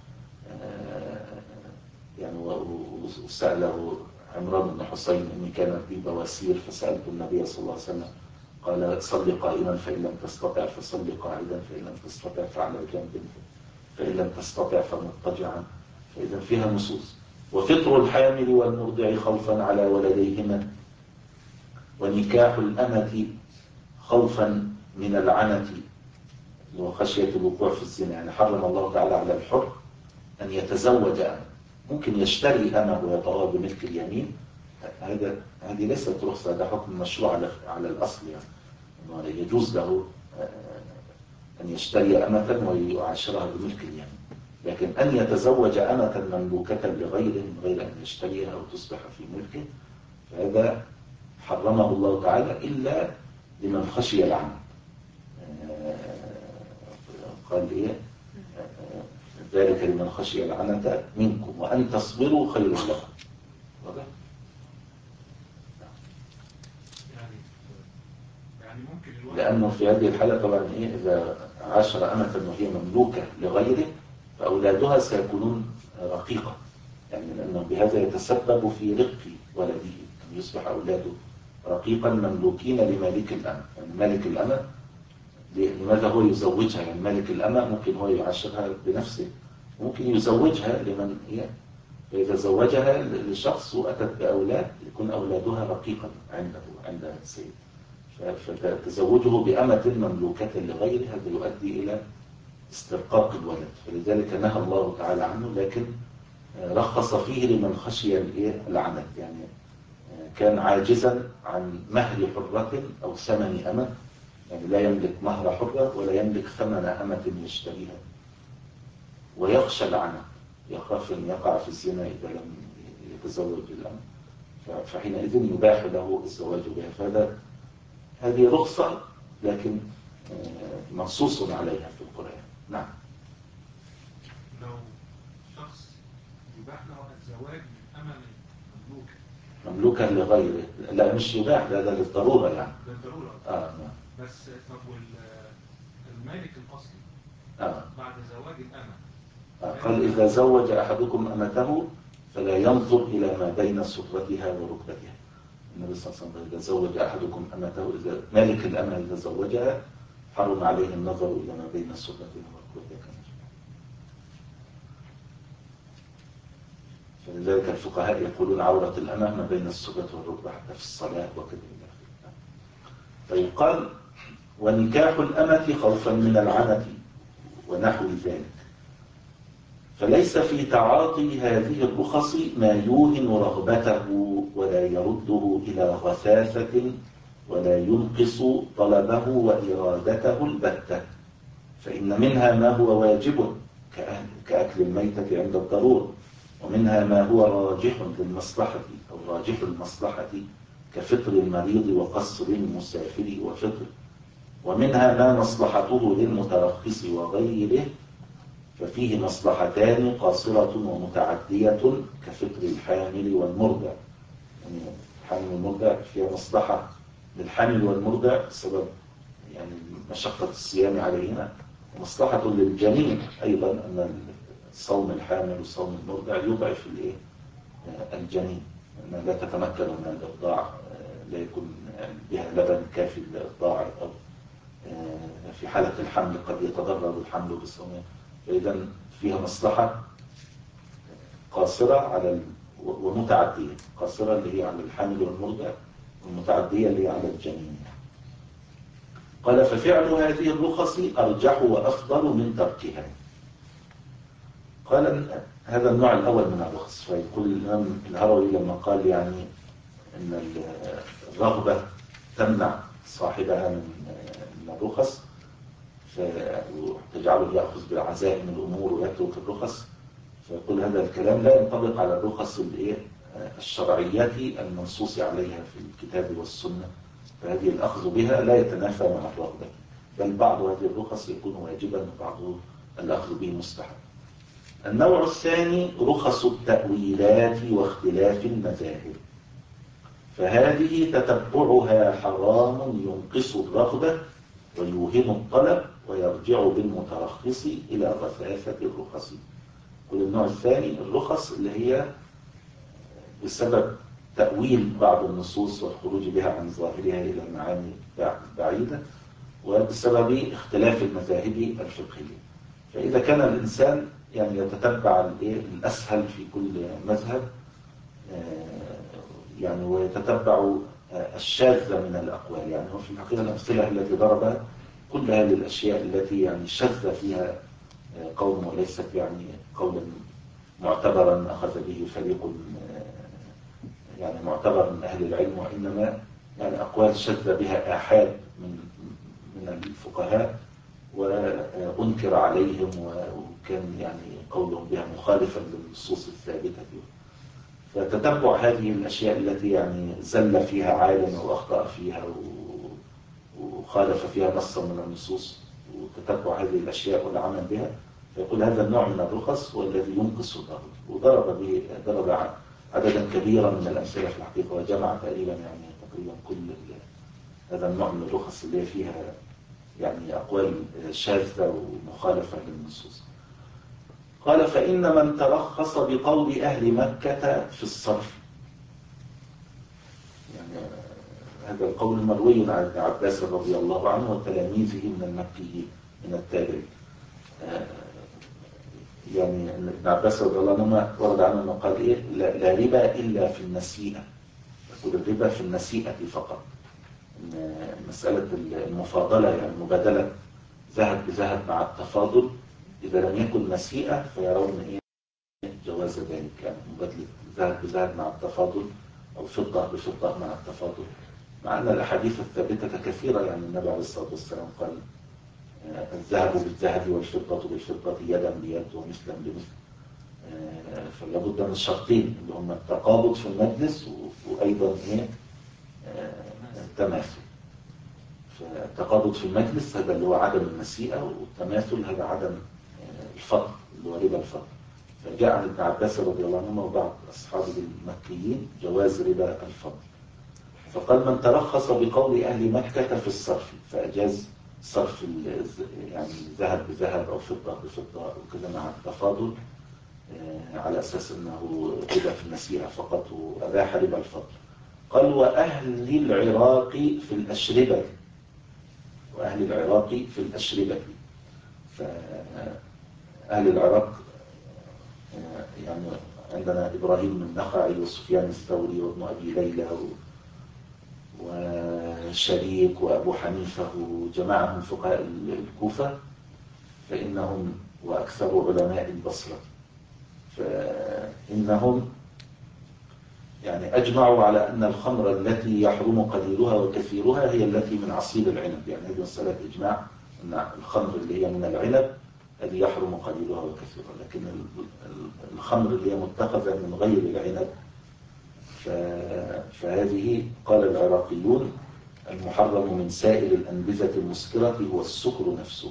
يعني وسأله عمران بن حسين إني كانت بي بواسير فسألت النبي صلى الله عليه وسلم قال صل قائما فإن لم تستطع فصل قاعدا فإن لم تستطع فعلى جنب فإن لم تستطع فمضطجعا. فإذا فيها نصوص. وفطر الحامل والمرضع خوفا على ولديهما، ونكاح الأمة خوفا من العنة وخشية الوقوع في الزنا. يعني حرم الله تعالى على الحر أن يتزوج أمة، ممكن يشتري أمة ويطأها بملك اليمين، هذا هذه ليست رخصة، هذا حكم مشروع على على الأصل، يعني يجوز له أن يشتري أمة ويعاشرها بملك اليمين. لكن أن يتزوج أمة مملوكة لغيره من غير أن يشتريها أو تصبح في ملكه فهذا حرمه الله تعالى إلا لمن خشي العنة. قال إيه ذلك لمن خشي العنة منكم وأن تصبروا خير لكم. واضح؟ لأنه في هذه الحالة طبعا إيه إذا عاشر أمة وهي مملوكة لغيره فأولادها سيكونون رقيقة، يعني لأنه بهذا يتسبب في رق ولده أن يصبح أولاده رقيقا مملوكين لمالك الأمة. يعني مالك الأمة لماذا هو يزوجها؟ يعني مالك الأمة ممكن هو يعاشرها بنفسه، ممكن يزوجها لمن هي، فإذا زوجها لشخص وأتت بأولاد يكون أولادها رقيقا عنده عند السيد، فتزوجه بأمة مملوكة لغيره هذا يؤدي إلى استرقاق الولد، فلذلك نهى الله تعالى عنه، لكن رخص فيه لمن خشي العنت، يعني كان عاجزا عن مهر حرة أو ثمن أمة، يعني لا يملك مهر حرة ولا يملك ثمن أمة يشتريها، ويخشى العنت، يخاف أن يقع في الزنا إذا لم يتزوج الأمة، فحينئذ يباح له الزواج بها. فهذا هذه رخصة لكن منصوص عليها في القرآن. نعم. لو شخص يباح له الزواج من أمة مملوكة مملوكة لغيره، لا مش يباح، لا ده للضرورة يعني. للضرورة. آه نعم. بس طب والمالك الأصلي آه. بعد زواج الأمة آه. قال إذا زوج أحدكم أمته فلا ينظر إلى ما بين سرتها وركبتها. النبي صلى الله عليه وسلم إذا زوج أحدكم أمته، إذا مالك الأمة إذا زوجها حرم عليه النظر إلى ما بين سرتها وركبتها. فلذلك الفقهاء يقولون عورة الأمة ما بين السرة والركبة حتى في الصلاة وكذا. فيقال ونكاح الأمة خوفا من العنة ونحو ذلك، فليس في تعاطي هذه الرخص ما يوهن رغبته ولا يرده إلى غثاثة ولا ينقص طلبه وإرادته البتة، فإن منها ما هو واجب كأكل الميتة عند الضرورة، ومنها ما هو راجح للمصلحة أو راجح المصلحة كفطر المريض وقصر المسافر وفطر، ومنها ما مصلحته للمترخص وغيره ففيه مصلحتان قاصرة ومتعدية كفطر الحامل والمرضع. يعني الحامل والمرضع فيها مصلحة للحامل والمرضع بسبب يعني مشقة الصيام عليهما، ومصلحة للجنين أيضا أن صوم الحامل وصوم المرضع يضعف الجنين، أنها لا تتمكن من الإرضاع، لا يكون بها لبن كافي للإرضاع، أو في حالة الحمل قد يتضرر الحمل بالصوم. فإذا فيها مصلحة قاصرة على ومتعدية، قاصرة اللي هي على الحامل والمرضع، والمتعدية اللي هي على الجنين. قال ففعل هذه الرخص أرجح وأفضل من تركها. قال هذا النوع الأول من الرخص. فيقول الإمام الهروي لما قال يعني أن الرغبة تمنع صاحبها من الرخص فتجعله يأخذ بعزائم الأمور ويترك الرخص، فيقول هذا الكلام لا ينطبق على الرخص الشرعيات المنصوص عليها في الكتاب والسنة، فهذه الأخذ بها لا يتنافى مع الرغبة، بل بعض هذه الرخص يكون واجبا وبعض الأخذ به مستحب. النوع الثاني رخص التأويلات واختلاف المذاهب، فهذه تتبعها حرام ينقص الرغبة ويوهم الطلب ويرجع بالمترخص إلى غثاثة الرخص. كل النوع الثاني الرخص اللي هي بسبب تأويل بعض النصوص والخروج بها عن ظاهرها إلى معاني بعيدة، وبسبب اختلاف المذاهب الفقهية. فإذا كان الإنسان يعني يتتبع الأسهل في كل مذهب يعني ويتتبع الشاذ من الأقوال، يعني هو في الحقيقة الأمثلة التي ضربها كلها للأشياء التي يعني شذ فيها قوم وليست يعني قولا معتبرا أخذ به فريق يعني معتبر من أهل العلم، وإنما يعني أقوال شذ بها آحاد من من الفقهاء وأنكر عليهم وكان يعني قولهم بها مخالفا للنصوص الثابتة فيه. فتتبع هذه الأشياء التي يعني زل فيها عالم أو أخطأ فيها وخالف فيها نصا من النصوص، وتتبع هذه الأشياء والعمل بها، فيقول هذا النوع من الرخص والذي ينقص الرغبة. وضرب به ضرب عددا كبيرا من الأمثلة في الحقيقة، وجمع تقريبا يعني تقريبا كل هذا النوع من الرخص اللي فيها يعني أقوال شاذة ومخالفة للنصوص. قال فإن من ترخص بقول أهل مكة في الصرف، يعني هذا القول مروي عن ابن عباس رضي الله عنه وتلاميذه من المكيين من التابعين. يعني ابن عباس رضي الله عنه ورد عنه انه قال ايه لا, لا ربا الا في النسيئه، يقول الربا في النسيئه فقط. مساله المفاضله يعني مبادله ذهب بذهب مع التفاضل، اذا لم يكن نسيئه فيرون ايه جواز ذلك، يعني مبادله ذهب بذهب مع التفاضل او فضه بفضه مع التفاضل، مع ان الاحاديث الثابته كثيره. يعني النبي عليه الصلاه والسلام قال الذهب بالذهب والفضة بالفضة يدا بيد ومثلا بمثل. فلا بد من الشرطين اللي هم التقابض في المجلس وأيضا ايه التماثل. فالتقابض في المجلس هذا اللي هو عدم النسيئة، والتماثل هذا عدم الفضل اللي هو ربا الفضل. فجاء عن ابن عباس رضي الله عنه وبعض أصحابه المكيين جواز ربا الفضل. فقال من ترخص بقول أهل مكة في الصرف فأجاز صرف يعني ذهب بذهب أو فضة بفضة وكذا مع التفاضل على أساس أنه ربا في النسيئة فقط، وأباح ربا الفضل. قال وأهل العراق في الأشربة، وأهل العراق في الأشربة. فأهل العراق يعني عندنا إبراهيم النخعي وسفيان الثوري وابن أبي ليلى وشريك وأبو حنيفة وجماعة من فقهاء الكوفة، فإنهم وأكثر علماء البصرة فإنهم يعني أجمعوا على أن الخمر التي يحرم قليلها وكثيرها هي التي من عصير العنب. يعني هذه مسألة إجماع أن الخمر اللي هي من العنب هذه يحرم قليلها وكثيرها، لكن الخمر اللي هي متخذة من غير العنب فهذه قال العراقيون المحرم من سائر الأنبذة المسكرة هو السكر نفسه.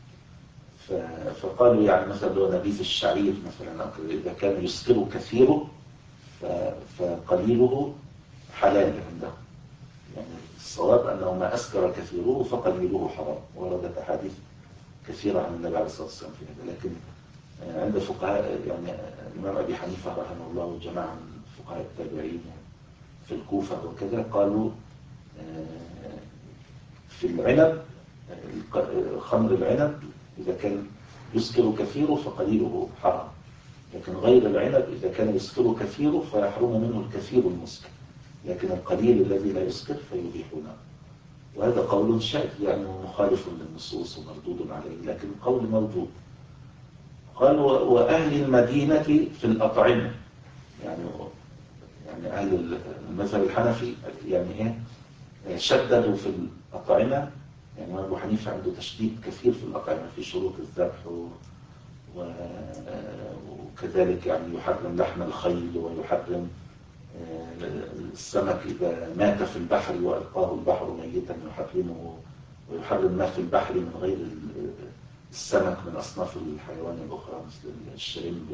فقالوا يعني مثلا لو نبيذ الشعير مثلا إذا كان يسكر كثيره فقليله حلال عندهم. يعني الصواب أنه ما أسكر كثيره فقليله حرام، وردت أحاديث كثيرة عن النبي عليه الصلاة والسلام في هذا. لكن عند فقهاء يعني الإمام أبي حنيفة رحمه الله وجماعة من فقهاء التابعين في الكوفة وكذا قالوا في العنب خمر العنب إذا كان يسكر كثيره فقليله حرام، لكن غير العنب إذا كان يسكر كثيره فيحرم منه الكثير المسكر، لكن القليل الذي لا يسكر فيبيحونه. وهذا قول شاذ يعني مخالف للنصوص ومردود عليه، لكن قول موجود. قال وأهل المدينة في الأطعمة، يعني يعني أهل المذهب الحنفي يعني إيه شددوا في الأطعمة. يعني أبو حنيفة عنده تشديد كثير في الأطعمة في شروط الذبح وكذلك يعني يحرم لحم الخيل ويحرم السمك إذا مات في البحر وألقاه البحر ميتا يحرمه، ويحرم ما في البحر من غير السمك من أصناف الحيوان الأخرى مثل الشرمب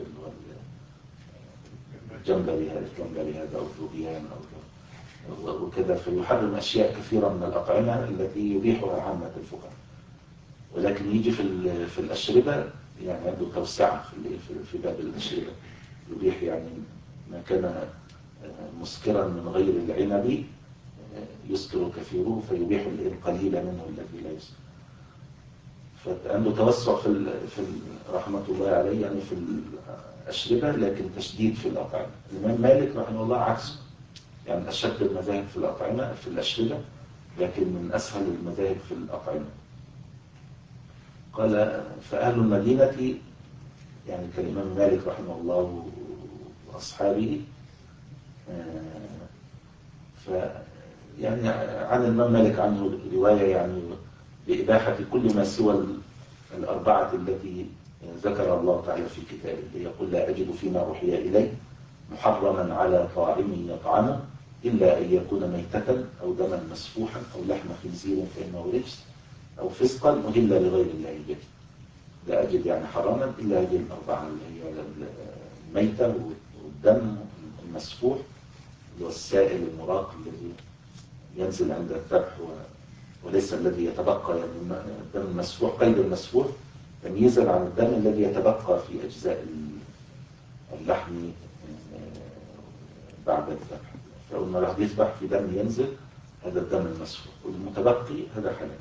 والجمبري الجمبري هذا أو الذبيان أو وكذا. فيحرم أشياء كثيرة من الأطعمة التي يبيحها عامة الفقهاء. ولكن يجي في في الأشربة يعني عنده توسعة في في باب الأشربة، يبيح يعني ما كان مسكرا من غير العنب يسكر كثيره فيبيح القليل منه الذي لا يسكر. فعنده توسع في في رحمة الله عليه يعني في الأشربة، لكن تشديد في الأطعمة. الإمام مالك رحمه الله عكسه، يعني أشد المذاهب في الأطعمة في الأشربة، لكن من أسهل المذاهب في الأطعمة. قال فأهل المدينة يعني كالإمام مالك رحمه الله وأصحابه ف يعني عن الإمام مالك عنه رواية يعني بإباحة كل ما سوى الأربعة التي ذكر الله تعالى في كتابه. يقول لا أجد فيما أوحي إلي محرما على طاعم يطعمه إلا أن يكون ميتة أو دما مسفوحا أو لحم خنزير فإنه رجس أو فسقا أهل لغير الله به. لا أجد يعني حراما إلا هذه الأربعة اللي هي الميتة والدم المسفوح اللي هو السائل المراق الذي ينزل عند الذبح وليس الذي يتبقى، يعني الدم المسفوح قيد المسفوح تمييزا عن الدم الذي يتبقى في أجزاء اللحم بعد الذبح. فقلنا راح يذبح في دم ينزل، هذا الدم المسفوح، والمتبقي هذا حلال.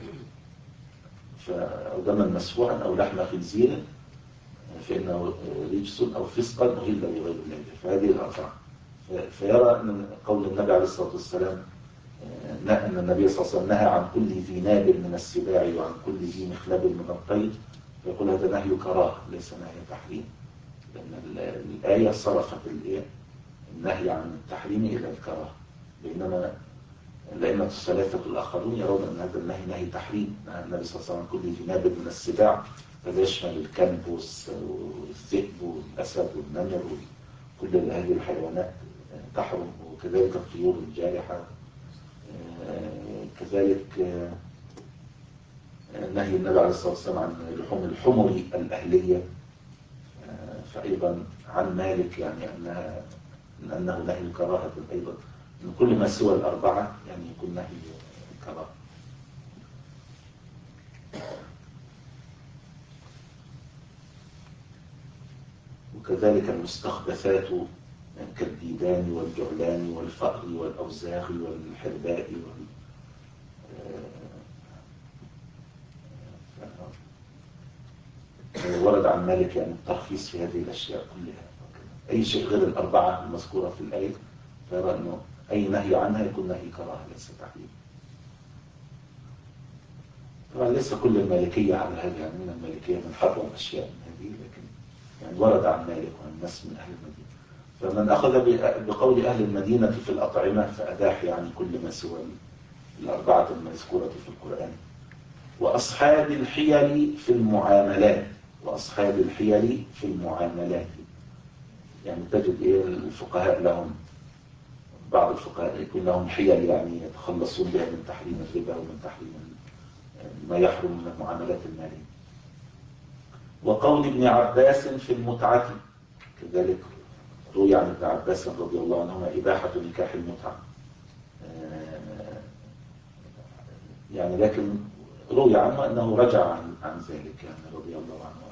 أو دما مسفوحا أو لحم خنزير فإنه رجس أو فسقا أهل لغير الله، فهذه الأربعة. فيرى أن قول النبي عليه الصلاة والسلام أن النبي صلى الله عليه وسلم نهى عن كل ذي ناب من السباع وعن كل ذي مخلب من الطير، فيقول هذا نهي كراهة ليس نهي تحريم، لأن الآية صرفت النهي عن التحريم إلى الكراهة. بينما الأئمة الثلاثة الآخرون يرون أن هذا النهي نهي تحريم. نهى النبي صلى الله عليه وسلم كل ذي ناب من السباع، فهذا يشمل الكلب والذئب والأسد والنمر وكل هذه الحيوانات تحرم، وكذلك الطيور الجارحة. كذلك نهي النبي عليه الصلاة والسلام عن لحوم الحمر الأهلية، فأيضا عن مالك يعني أنها أنه نهي كراهة أيضا، من كل ما سوى الأربعة يعني يكون نهي كراهة. وكذلك المستخبثات كالديدان والجعلان والفأر والأوزاغ والحرباء وال ورد عن مالك يعني الترخيص في هذه الأشياء كلها. أي شيء غير الأربعة المذكورة في الآية فيرى أنه أي نهي عنها يكون نهي كراهة ليس تحريم. طبعا ليس كل المالكية على هذا، يعني من المالكية من حرم أشياء من هذه، لكن يعني ورد عن مالك وعن ناس من أهل المدينة. فمن أخذ بقول أهل المدينة في الأطعمة فأباح يعني كل ما سوى الأربعة المذكورة في القرآن. وأصحاب الحيل في المعاملات، وأصحاب الحيل في المعاملات يعني تجد إيه الفقهاء لهم، بعض الفقهاء يكون لهم حيل يعني يتخلصون بها من تحريم الربا ومن تحريم ما يحرم من المعاملات المالية. وقول ابن عباس في المتعة، كذلك روي عن ابن عباس رضي الله عنهما إباحة نكاح المتعة، يعني لكن روي عنه أنه رجع عن, عن ذلك يعني رضي الله عنه.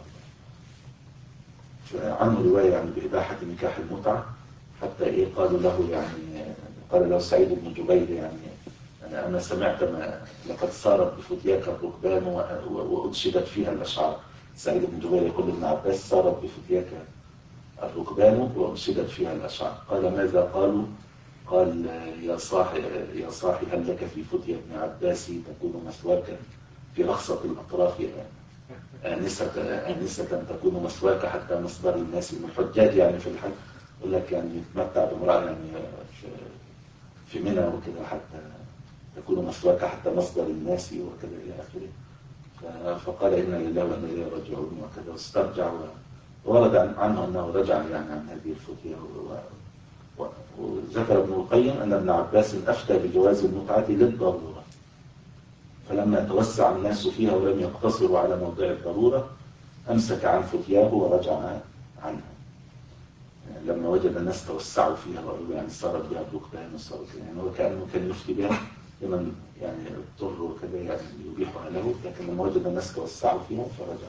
عنه رواية يعني بإباحة نكاح المتعة، حتى إيه قالوا له يعني قال له سعيد بن جبير يعني أنا سمعت ما لقد صارت بفتياك الركبان وأنشدت فيها الأشعار. سعيد بن جبير يقول ابن عباس صارت بفتياك الركبان وأنشدت فيها الأشعار. قال ماذا قالوا؟ قال يا صاحي يا صاحي هل لك في فتية ابن عباس تكون مثواك في رخصة الأطراف آنسة آنسة تكون مثواك حتى مصدر الناس من الحجاج يعني في الحج، يقول لك يعني يتمتع بامرأة يعني في منى وكذا حتى تكون مثواك حتى مصدر الناس وكذا إلى آخره. فقال إنا لله وإنا إليه راجعون وكذا، واسترجع وورد عنه أنه رجع يعني عن هذه الفتية. وذكر ابن القيم أن ابن عباس أفتى بجواز المتعة للضرورة، فلما توسع الناس فيها ولم يقتصروا على موضع الضرورة أمسك عن فتياه ورجع عنها. يعني لما وجد الناس توسعوا فيها وقالوا يعني صارت بها الركبان وصارت يعني هو كأنه كان يفتي بها لمن يعني اضطر وكذا يعني يبيحها له، لكن لما وجد الناس توسعوا فيها فرجع.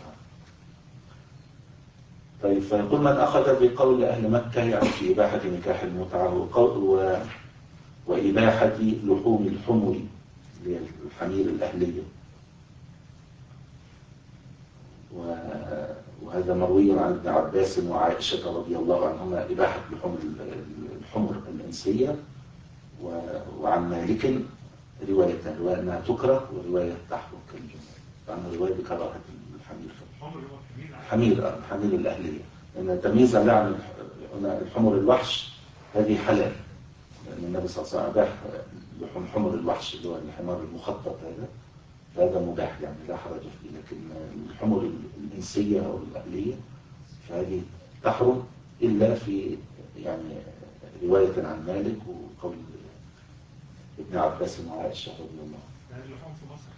طيب فيقول من أخذ بقول أهل مكة يعني في إباحة نكاح المتعة و... وإباحة لحوم الحمر للحمير الأهلية، و... وهذا مروي عن ابن عباس وعائشة رضي الله عنهما إباحة لحوم الحمر الإنسية، و... وعن مالك رواية رواية أنها تكره ورواية تحرم كالجمهور، فعن رواية بكراهة الحمير الحمير الحمير الأهلية، لأن تمييزا عن الحمر الوحش هذه حلال، لأن النبي صلى الله عليه وسلم أباح لحوم حمر الوحش اللي هو الحمار المخطط هذا، فهذا مباح يعني لا حرج فيه. لكن الحمر الإنسية أو الأهلية فهذه تحرم إلا في يعني رواية عن مالك وقول ابن عباس وعائشة رضي الله عنها. اللحوم في مصر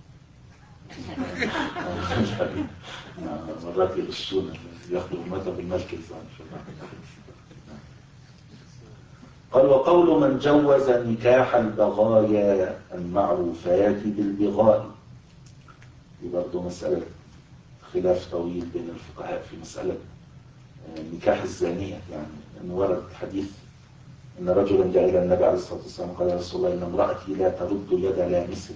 حلال. مرات يغشون ياخذوا المذهب المالكي. قال وقول من جوز نكاح البغايا المعروفات بالبغاء، دي برضه مسألة خلاف طويل بين الفقهاء في مسألة نكاح الزانية. يعني أنه ورد حديث أن رجلا جاء إلى النبي عليه الصلاة والسلام قال يا رسول الله إن امرأتي لا ترد يد لامس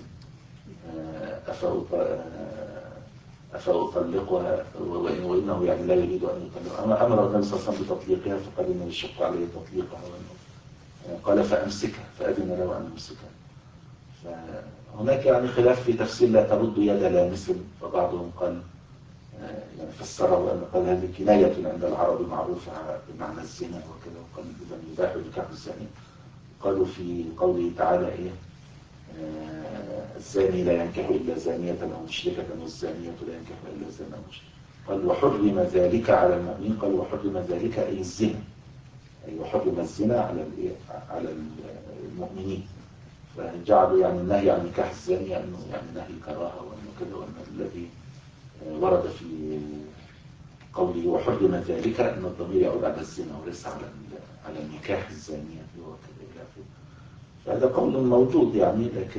أفأطلقها وإنه يعني لا يريد أن يطلقها. أمر النبي صلى الله عليه وسلم بتطليقها فقال إنه يشق عليه تطليقها، قال فأمسكها فأذن له أن يمسكها. فهناك يعني خلاف في تفسير لا ترد يد لامس، فبعضهم قال يعني فسره أن قال هذه كناية عند العرب معروفة بمعنى الزنا وكذا، وقال إذا يباح نكاح الزاني. قالوا في قوله تعالى إيه آه الزاني لا ينكح إلا زانية أو مشركة والزانية لا ينكح إلا زانية أو مشركة. قال وحرم ذلك على المؤمنين. قال وحرم ذلك أي الزنا، أي وحرم الزنا على على المؤمنين. فجعلوا يعني النهي عن نكاح الزانية أنه يعني نهي كراهة وأنه كذا، وأن الذي ورد في قوله وحرم ذلك أن الضمير يعود على الزنا وليس على على نكاح الزانية وكذا. فهذا قول موجود يعني، لكن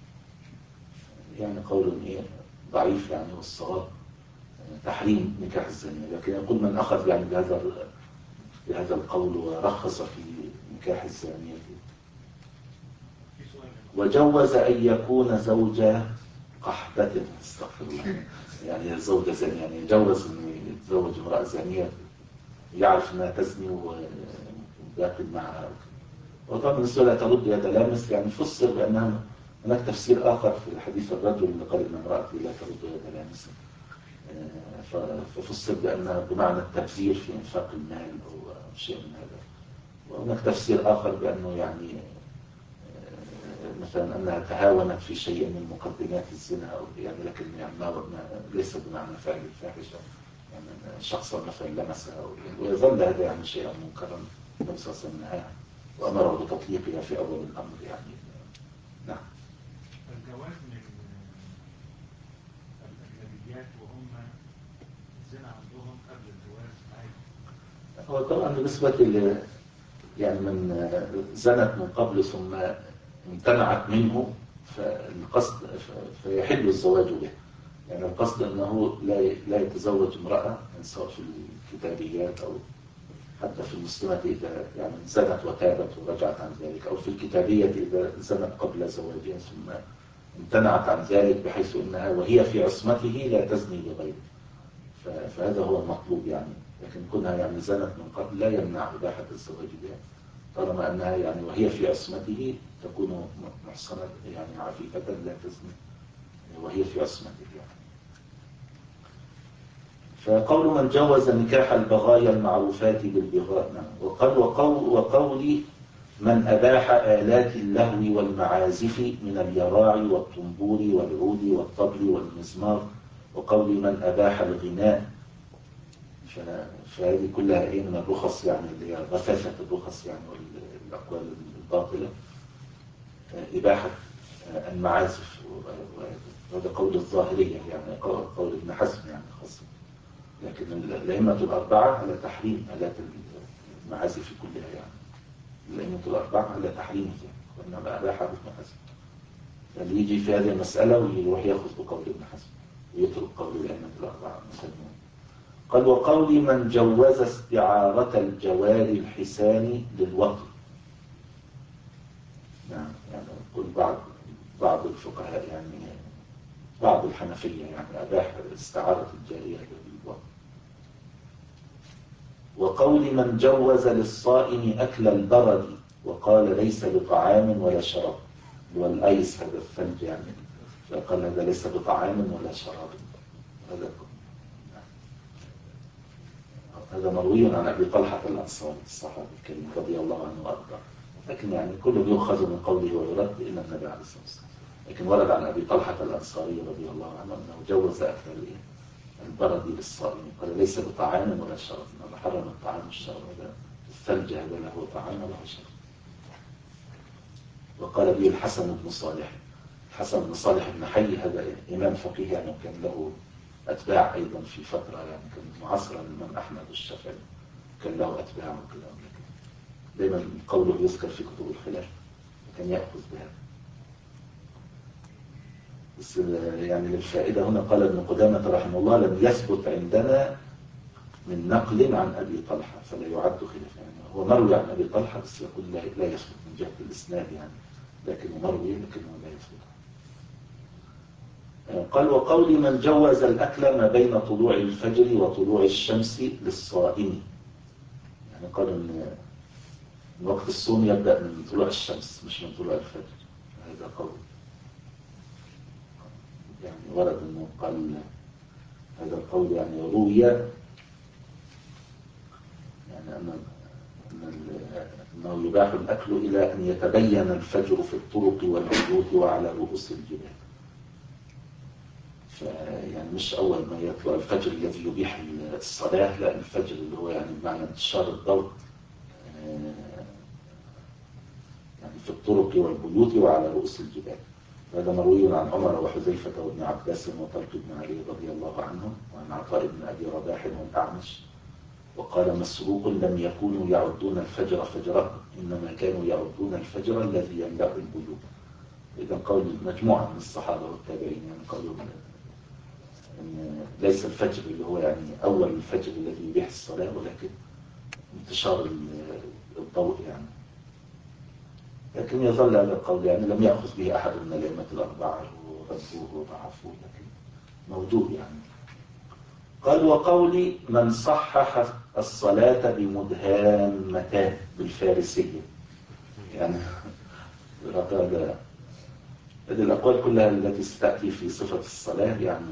يعني قول إيه ضعيف يعني، والصواب تحريم نكاح الزانية. لكن يقول من أخذ يعني بهذا بهذا القول ورخص في نكاح الزانية وجوز أن يكون زوج قحبة، استغفر الله، يعني زوجة زانية، يعني جوز أن يتزوج امرأة زانية يعرف أنها تزني ويأكل معها. وطبعا بالنسبة لا ترد يد لامس يعني فسر بأنها هناك تفسير آخر في حديث الرجل اللي قال إن امرأتي لا ترد يد لامس، ففسر بأنها بمعنى التبذير في إنفاق المال أو شيء من هذا. وهناك تفسير آخر بأنه يعني مثلا أنها تهاونت في شيء من مقدمات الزنا أو يعني، لكن يعني ما ليس بمعنى فعل الفاحشة، يعني شخصا مثلا لمسها ويظل هذا يعني شيئا منكرا. النبي صلى الله عليه وسلم نهاه وأمره بتطليقها في أول الأمر يعني. نعم. الجواز من الأجنبيات وهم الزنا عندهم قبل الجواز عادي. هو طبعا بالنسبة ل يعني من زنت من قبل ثم امتنعت منه فالقصد فيحل الزواج به. يعني القصد أنه لا لا يتزوج امرأة سواء في الكتابيات أو حتى في المسلمات إذا يعني زنت وتابت ورجعت عن ذلك، أو في الكتابية إذا زنت قبل زواجها ثم امتنعت عن ذلك بحيث أنها وهي في عصمته لا تزني بغيره. فهذا هو المطلوب يعني. لكن كونها يعني زنت من قبل لا يمنع إباحة الزواج بها طالما أنها يعني وهي في عصمته تكون محصنة يعني عفيفة لا تزني وهي في عصمته يعني. فقول من جوز نكاح البغايا المعروفات بالبغاء. وقال وقول, وقول من أباح آلات اللهو والمعازف من اليراع والطنبور والعود والطبل والمزمار. وقول من أباح الغناء. فهذه كلها ايه من الرخص يعني اللي هي غثاثة الرخص يعني والأقوال الباطلة. إباحة المعازف، وهذا قول الظاهرية يعني قول ابن حزم يعني خاصة. لكن الأئمة الأربعة على تحريم آلات المعازف كلها يعني. الأئمة الأربعة على تحريمها يعني، وإنما أباحه ابن حزم. اللي يجي في هذه المسألة ويروح يأخذ بقول ابن حزم ويترك قول الأئمة الأربعة مسلمون. قال وقول من جوز استعارة الجوار الحسان للوطن. نعم يعني قل بعض بعض الفقهاء يعني بعض الحنفية يعني أباح استعارة الجارية للوطن. وقول من جوز للصائم أكل البرد وقال ليس بطعام ولا شراب، والأيس هذا الثلج يعني، فقال هذا ليس بطعام ولا شراب. هذا هذا مروي عن أبي طلحة الأنصاري الصحابي الكريم رضي الله عنه وأرضاه. لكن يعني كله يؤخذ من قوله ويرد إلى النبي عليه الصلاة والسلام. لكن ورد عن أبي طلحة الأنصاري رضي الله عنه أنه جوز أكل البرد للصائم، قال ليس بطعام ولا شراب، إنما حرم الطعام والشراب. هذا الثلج هذا له طعام وله شراب. وقال به الحسن بن صالح. الحسن بن صالح بن حي هذا إمام فقيه يعني، كان له أتباع أيضا في فترة يعني، كان معاصرا الإمام أحمد الشافعي، كان له أتباع وكذا. دايما قوله يذكر في كتب الخلاف كان يأخذ بهذا. بس يعني للفائدة هنا قال ابن قدامة رحمه الله لم يثبت عندنا من نقل عن أبي طلحة فلا يعد خلاف. يعني هو مروي عن أبي طلحة بس يقول لا, لا يثبت من جهة الإسناد يعني، لكن مروي لكنه لا يثبت. قال وقول من جوز الأكل ما بين طلوع الفجر وطلوع الشمس للصائم، يعني قال إن وقت الصوم يبدأ من طلوع الشمس مش من طلوع الفجر. هذا قول يعني ورد أنه قال هذا القول يعني روي يعني أن أنه يباح الأكل إلى أن يتبين الفجر في الطرق والبيوت وعلى رؤوس الجبال. يعني مش أول ما يطلع الفجر الذي يبيح الصلاة، لا الفجر اللي هو يعني بمعنى انتشار الضوء يعني في الطرق والبيوت وعلى رؤوس الجبال. هذا مروي عن عمر وحذيفة وابن عباس وطلق بن علي رضي الله عنهم وعن عطاء بن أبي رباح والأعمش. وقال مسروق لم يكونوا يعدون الفجر فجرا إنما كانوا يعدون الفجر الذي يملأ البيوت. إذا قول مجموعة من الصحابة والتابعين يعني قالوا إن ليس الفجر اللي هو يعني أول الفجر الذي يبيح الصلاة ولكن انتشار الضوء يعني. لكن يظل هذا القول يعني لم يأخذ به أحد من الأئمة الأربعة وردوه وضعفوه لكن موجود يعني. قال وقول من صحح الصلاة بمدهامتان بالفارسية، يعني هذا هذه الأقوال كلها التي ستأتي في صفة الصلاة يعني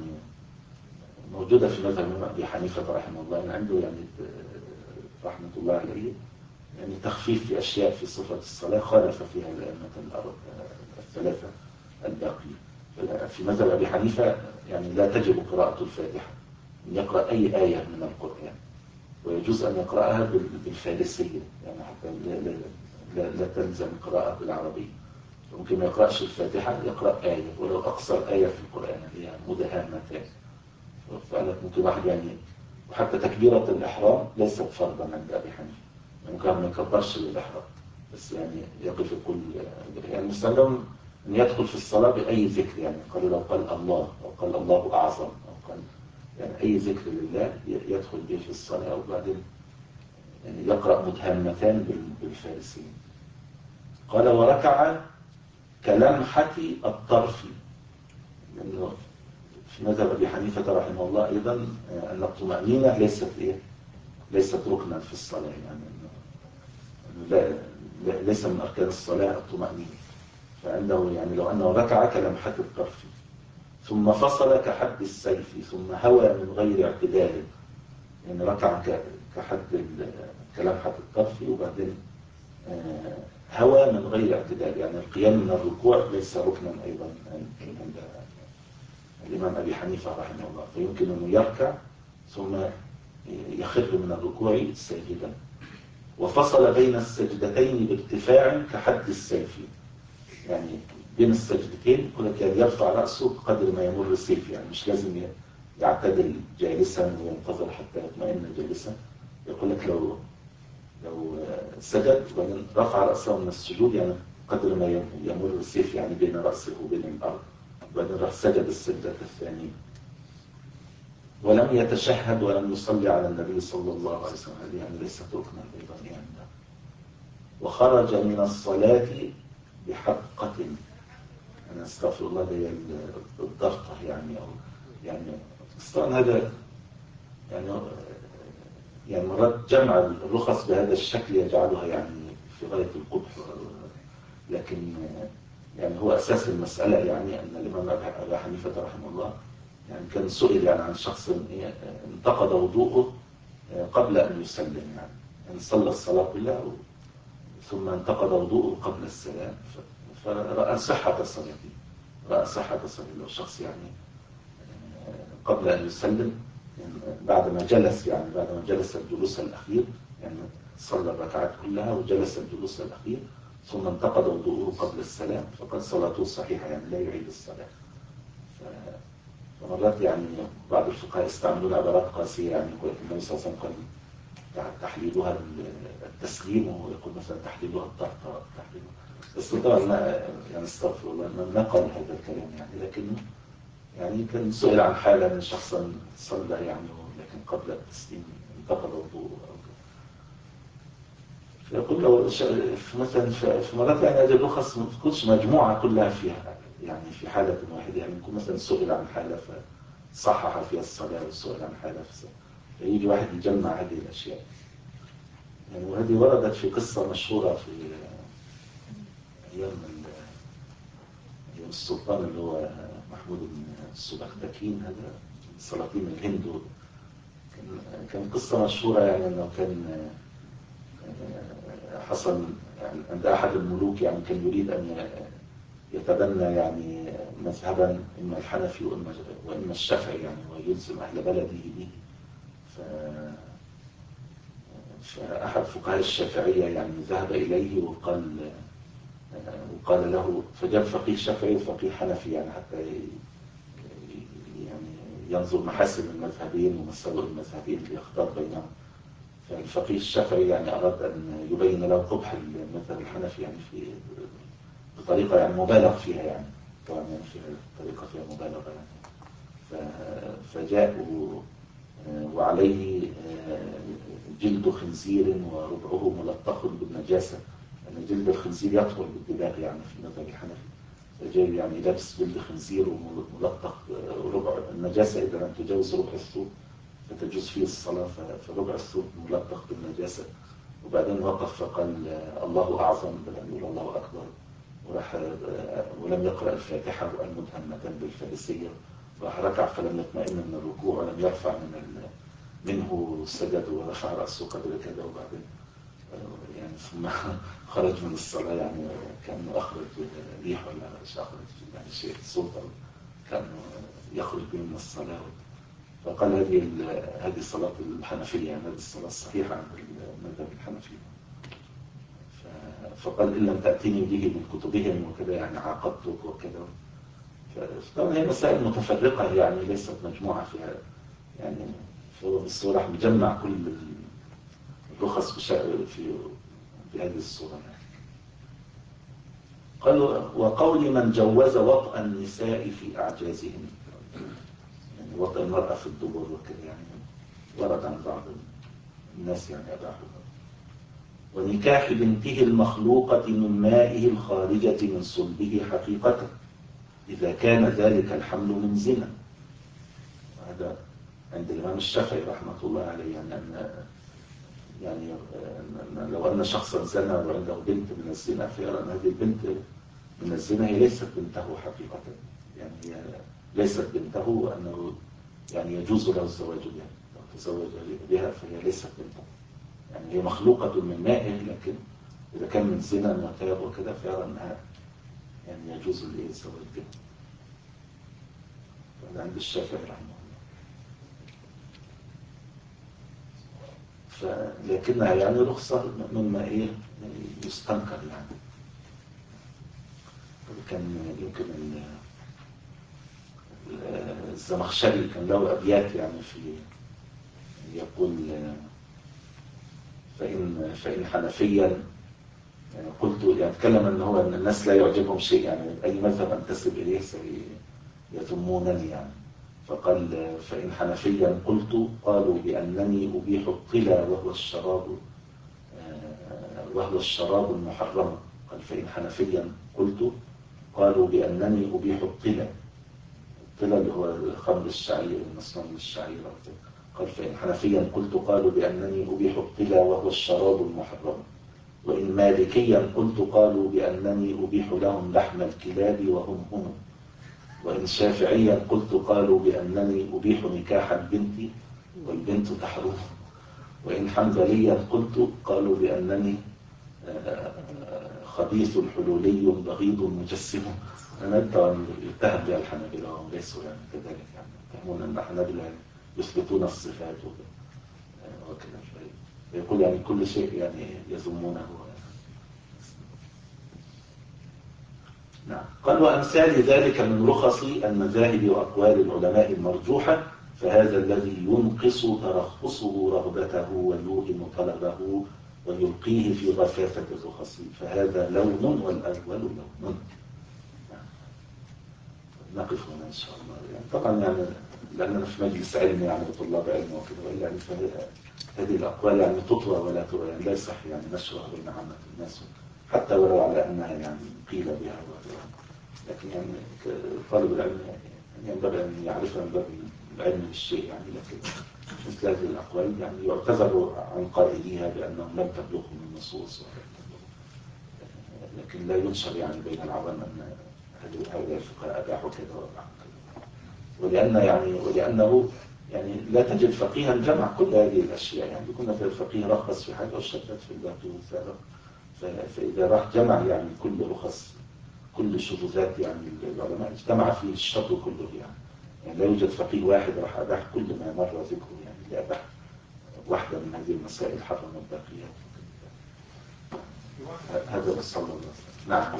موجودة في مذهب الإمام أبي حنيفة رحمه الله. يعني عنده يعني رحمة الله عليه يعني تخفيف في أشياء في صفة الصلاة خالف فيها الأئمة الثلاثة الباقية. في مذهب أبي حنيفة يعني لا تجب قراءة الفاتحة، يقرأ أي آية من القرآن ويجوز أن يقرأها بالفارسية يعني حتى لا, لا, لا, لا تلزم قراءة بالعربية. ممكن ما يقرأش الفاتحة يقرأ آية ولو أقصر آية في القرآن اللي هي مدهامتان. فقالت ممكن واحد يعني وحتى تكبيرة الإحرام ليست فرضا عند أبي حنيفة، ممكن ما يكبرش للإحرام بس يعني يقف كل يعني مسلم أن يدخل في الصلاة بأي ذكر. يعني قال لو قال الله أو قال الله أعظم أو قال يعني أي ذكر لله يدخل به في الصلاة وبعدين يعني يقرأ مدهمتان بالفارسية. قال وركع كلمحة الطرف، لأنه في مذهب أبي حنيفة رحمه الله أيضا أن الطمأنينة ليست إيه؟ ليست ركنا في الصلاة يعني لا ليس من أركان الصلاة الطمأنينة. فعنده يعني لو أنه ركع كلمحة الطرف ثم فصل كحد السيف ثم هوى من غير اعتدال، يعني ركع كحد كلمحة الطرف وبعدين هوى من غير اعتدال. يعني القيام من الركوع ليس ركنا أيضا عند الإمام أبي حنيفة رحمه الله، فيمكن أن يركع ثم يخر من الركوع ساجدا. وفصل بين السجدتين بارتفاع كحد السيف، يعني بين السجدتين يقول لك يعني يرفع رأسه قدر ما يمر السيف، يعني مش لازم يعتدل جالسا وينتظر حتى يطمئن جالسا. يقول لك لو لو سجد وبعدين رفع رأسه من السجود يعني قدر ما يمر السيف يعني بين رأسه وبين الأرض، وبعدين راح سجد السجدة الثانية ولم يتشهد ولم يصلي على النبي صلى الله عليه وسلم. هذه يعني ليست ركنا أيضا يعني. وخرج من الصلاة بحقة، أنا استغفر الله هي الضغطة يعني أو يعني طبعا هذا يعني يعني مرات جمع الرخص بهذا الشكل يجعلها يعني في غاية القبح، لكن يعني هو أساس المسألة يعني أن الإمام أبي حنيفة رحمه الله يعني كان سئل يعني عن شخص انتقد وضوءه قبل أن يسلم، يعني يعني صلى الصلاة كلها ثم انتقد وضوءه قبل السلام فرأى صحة صلاته، رأى صحة صلاته. لو شخص يعني قبل أن يسلم يعني بعد ما جلس يعني بعد ما جلس الجلوس الأخير يعني صلى الركعات كلها وجلس الجلوس الأخير ثم انتقد وضوءه قبل السلام فقد صلاته صحيحة يعني لا يعيد الصلاة. فمرات يعني بعض الفقهاء يستعملون عبارات قاسية، يعني النبي صلى الله عليه وسلم قال تحليلها التسليم، ويقول مثلا تحليلها الطهطاء تحليلها. بس طبعا ما يعني استغفر الله ما نقل هذا الكلام يعني، لكنه يعني كان سئل عن حالة أن شخصا صلى يعني لكن قبل التسليم انتقض وضوءه أو كذا، فيقول له مثلا في مرات يعني هذه الرخص ما تكونش مجموعة كلها فيها يعني في حالة واحدة، يعني يكون مثلا سئل عن حالة فصحح فيها الصلاة، وسئل عن حالة فيجي واحد يجمع هذه الأشياء يعني. وهذه وردت في قصة مشهورة في أيام أيام السلطان اللي هو محمود بن السبكتكين، هذا سلاطين الهند. كان كان قصة مشهورة يعني أنه كان حصل يعني عند أحد الملوك يعني كان يريد أن يتبنى يعني مذهبا إما الحنفي وإما وإما الشافعي يعني، ويلزم أهل بلده به. ف فأحد فقهاء الشافعية يعني ذهب إليه وقال وقال له، فجاب فقيه شافعي وفقيه حنفي يعني حتى يعني ينظر محاسن المذهبين ومساوئ المذهبين ليختار بينهم. فالفقيه الشافعي يعني أراد أن يبين له قبح المذهب الحنفي يعني في بطريقة يعني مبالغ فيها يعني، طبعا يعني في طريقة فيها مبالغة يعني. فجاءوا وعليه جلد خنزير وربعه ملطخ بالنجاسة، أن جلد الخنزير يطهر بالدباغ يعني في المذهب الحنفي. فجاء يعني لابس جلد خنزير وملطخ ربع النجاسة، إذا لم تجاوز ربع الثوب فتجوز فيه الصلاة، فربع الثوب ملطخ بالنجاسة. وبعدين وقف فقال الله أعظم، بل يقول الله أكبر، وراح ولم يقرأ الفاتحة وقال مدهمة بالفارسية، وراح ركع فلم يطمئن من الركوع ولم يرفع من منه سجد ورفع رأسه قدر كذا، وبعدين يعني ثم خرج من الصلاة يعني كأنه أخرج ريح ولا مش أخرج يعني شيء صوت كأنه يخرج من الصلاة. فقال هذه هذه الصلاة الحنفية يعني، هذه الصلاة الصحيحة عند المذهب الحنفي. فقال إن لم تأتيني به من كتبهم وكذا يعني عاقبتك وكذا. فطبعا هي مسائل متفرقة يعني ليست مجموعة فيها يعني، فهو بالصورة مجمع كل الرخص في في هذه الصورة يعني. قالوا وقول من جوز وطأ النساء في أعجازهم، يعني وطأ المرأة في الدبر وكذا يعني ورد عن بعض الناس يعني أباحوا. ونكاح بنته المخلوقة من مائه الخارجة من صلبه حقيقة إذا كان ذلك الحمل من زنا. هذا عند الإمام الشافعي رحمة الله عليه يعني أن يعني لو أن شخصا زنى وعنده بنت من الزنا فيرى أن هذه البنت من الزنا هي ليست بنته حقيقة، يعني هي ليست بنته، وأنه يعني يجوز له الزواج بها، لو تزوج بها فهي ليست بنته يعني، هي مخلوقة من مائه، لكن إذا كان من زنا وتاب وكذا فيرى أنها يعني يجوز الزواج بها. هذا عند الشافعي رحمه الله. لكنها يعني رخصة مما إيه يستنكر يعني. كان يمكن الزمخشري كان له أبيات يعني في يقول فإن فإن حنفيا يعني قلت يعني اتكلم أن هو أن الناس لا يعجبهم شيء يعني أي مذهب أنتسب إليه سيذمونني يعني. فقال فإن حنفيا قلت قالوا بأنني أبيح الطلا وهو الشراب وهو الشراب المحرم. قال فإن حنفيا قلت قالوا بأنني أبيح الطلا، الطلا اللي هو خمر الشعير المصنوع من الشعير. قال فإن حنفيا قلت قالوا بأنني أبيح الطلا وهو الشراب المحرم. وإن مالكيا قلت قالوا بأنني أبيح لهم لحم الكلاب وهم هم. وإن شافعيا قلت قالوا بأنني أبيح نكاح البنت والبنت تحرم. وإن حنبليا قلت قالوا بأنني خبيث حلولي بغيض مجسم. أنا طبعا يتهم بها الحنابلة وهم ليسوا يعني كذلك يعني، يتهمون أن الحنابلة يثبتون الصفات وكذا. يقول يعني كل شيء يعني يذمونه. نعم. قال وأمثال ذلك من رخص المذاهب وأقوال العلماء المرجوحة فهذا الذي ينقص ترخصه رغبته ويوهم طلبه ويلقيه في غثاثة الرخص، فهذا لون والأول لون. نقف هنا إن شاء الله. يعني طبعا يعني لأننا في مجلس علم يعني وطلاب علم وكذا، وإلا يعني هذه الأقوال يعني تطوى ولا تروى، يعني لا يصح يعني نشرها بين عامة الناس حتى ولو على أنها يعني قيل بها وغيرها. لكن يعني طالب العلم يعني ينبغي أن يعرفها من باب العلم بالشيء يعني. لكن مثل هذه الأقوال يعني يعتذر عن قائليها بأنهم لم تبلغهم النصوص، لكن لا ينشر يعني بين العوام أن هؤلاء الفقهاء أباحوا كذا وأباحوا كذا. ولأن يعني ولأنه يعني لا تجد فقيها جمع كل هذه الأشياء. يعني يكون مثلا الفقيه رخص في حاجة وشدد في الباقي والسابق، فإذا راح جمع يعني كل رخص كل شذوذات يعني العلماء اجتمع فيه الشر كله يعني. يعني لا يوجد فقيه واحد راح أباح كل ما مر ذكره، يعني اللي أباح واحدة من هذه المسائل حرم الباقيات. هذا صلى الله عليه وسلم. نعم.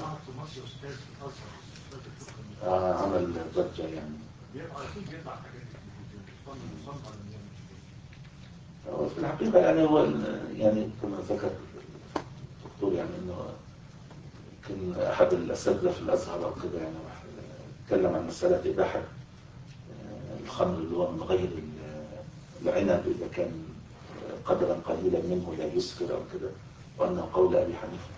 آه عمل ضجة يعني. في الحقيقة يعني هو يعني كما ذكر الدكتور يعني انه كان احد الاساتذة في الازهر او كده يعني راح اتكلم عن مسألة اباحة الخمر اللي هو من غير العنب اذا كان قدرا قليلا منه لا يسكر او كده، وانه قول ابي حنيفة.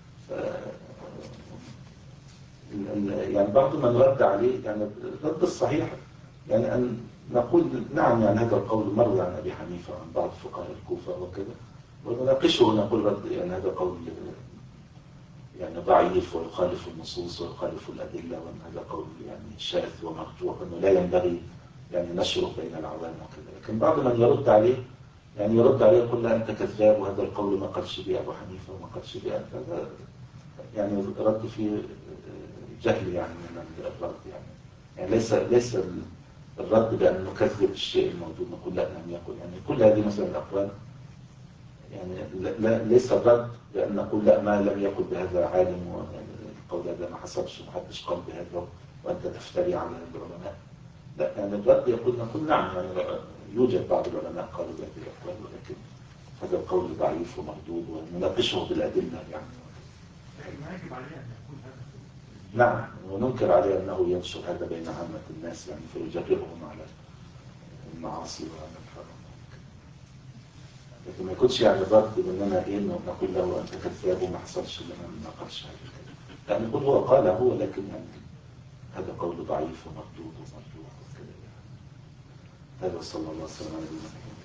يعني بعض من رد عليه يعني الرد الصحيح يعني أن نقول نعم يعني هذا القول مر عن أبي حنيفة وعن بعض فقهاء الكوفة وكذا، ونناقشه ونقول رد يعني هذا قول يعني ضعيف ويخالف النصوص ويخالف الأدلة، وأن هذا قول يعني شاذ ومرجوح وأنه لا ينبغي يعني نشره بين العوام وكذا. لكن بعض من يرد عليه يعني يرد عليه يقول لا أنت كذاب وهذا القول ما قالش به أبو حنيفة وما قالش به أنت. هذا يعني رد فيه جهل يعني من الرد يعني. يعني ليس ليس الرد بأن نكذب الشيء الموجود نقول لا لم يقل، يعني كل هذه مثلا الأقوال يعني لا ليس الرد بأن نقول لا ما لم يقل بهذا عالم والقول هذا ما حصلش ومحدش قال بهذا وأنت تفتري على العلماء. لا يعني الرد يقول نقول نعم يعني يوجد بعض العلماء قالوا بهذه الأقوال، ولكن هذا القول ضعيف ومردود ونناقشه بالأدلة يعني. لكن ما يجب عليه أن يكون هذا. نعم، وننكر عليه أنه ينشر هذا بين عامة الناس يعني فيجربهم على المعاصي وعلى الحرام. لكن ما يكونش يعني الرد بأننا إيه نقول له أنت كذاب وما حصلش لنا ما قالش هذا الكلام. يعني نقول هو قال هو، لكن يعني هذا قول ضعيف ومردود ومرجوح وكذا يعني. هذا صلى الله عليه وسلم.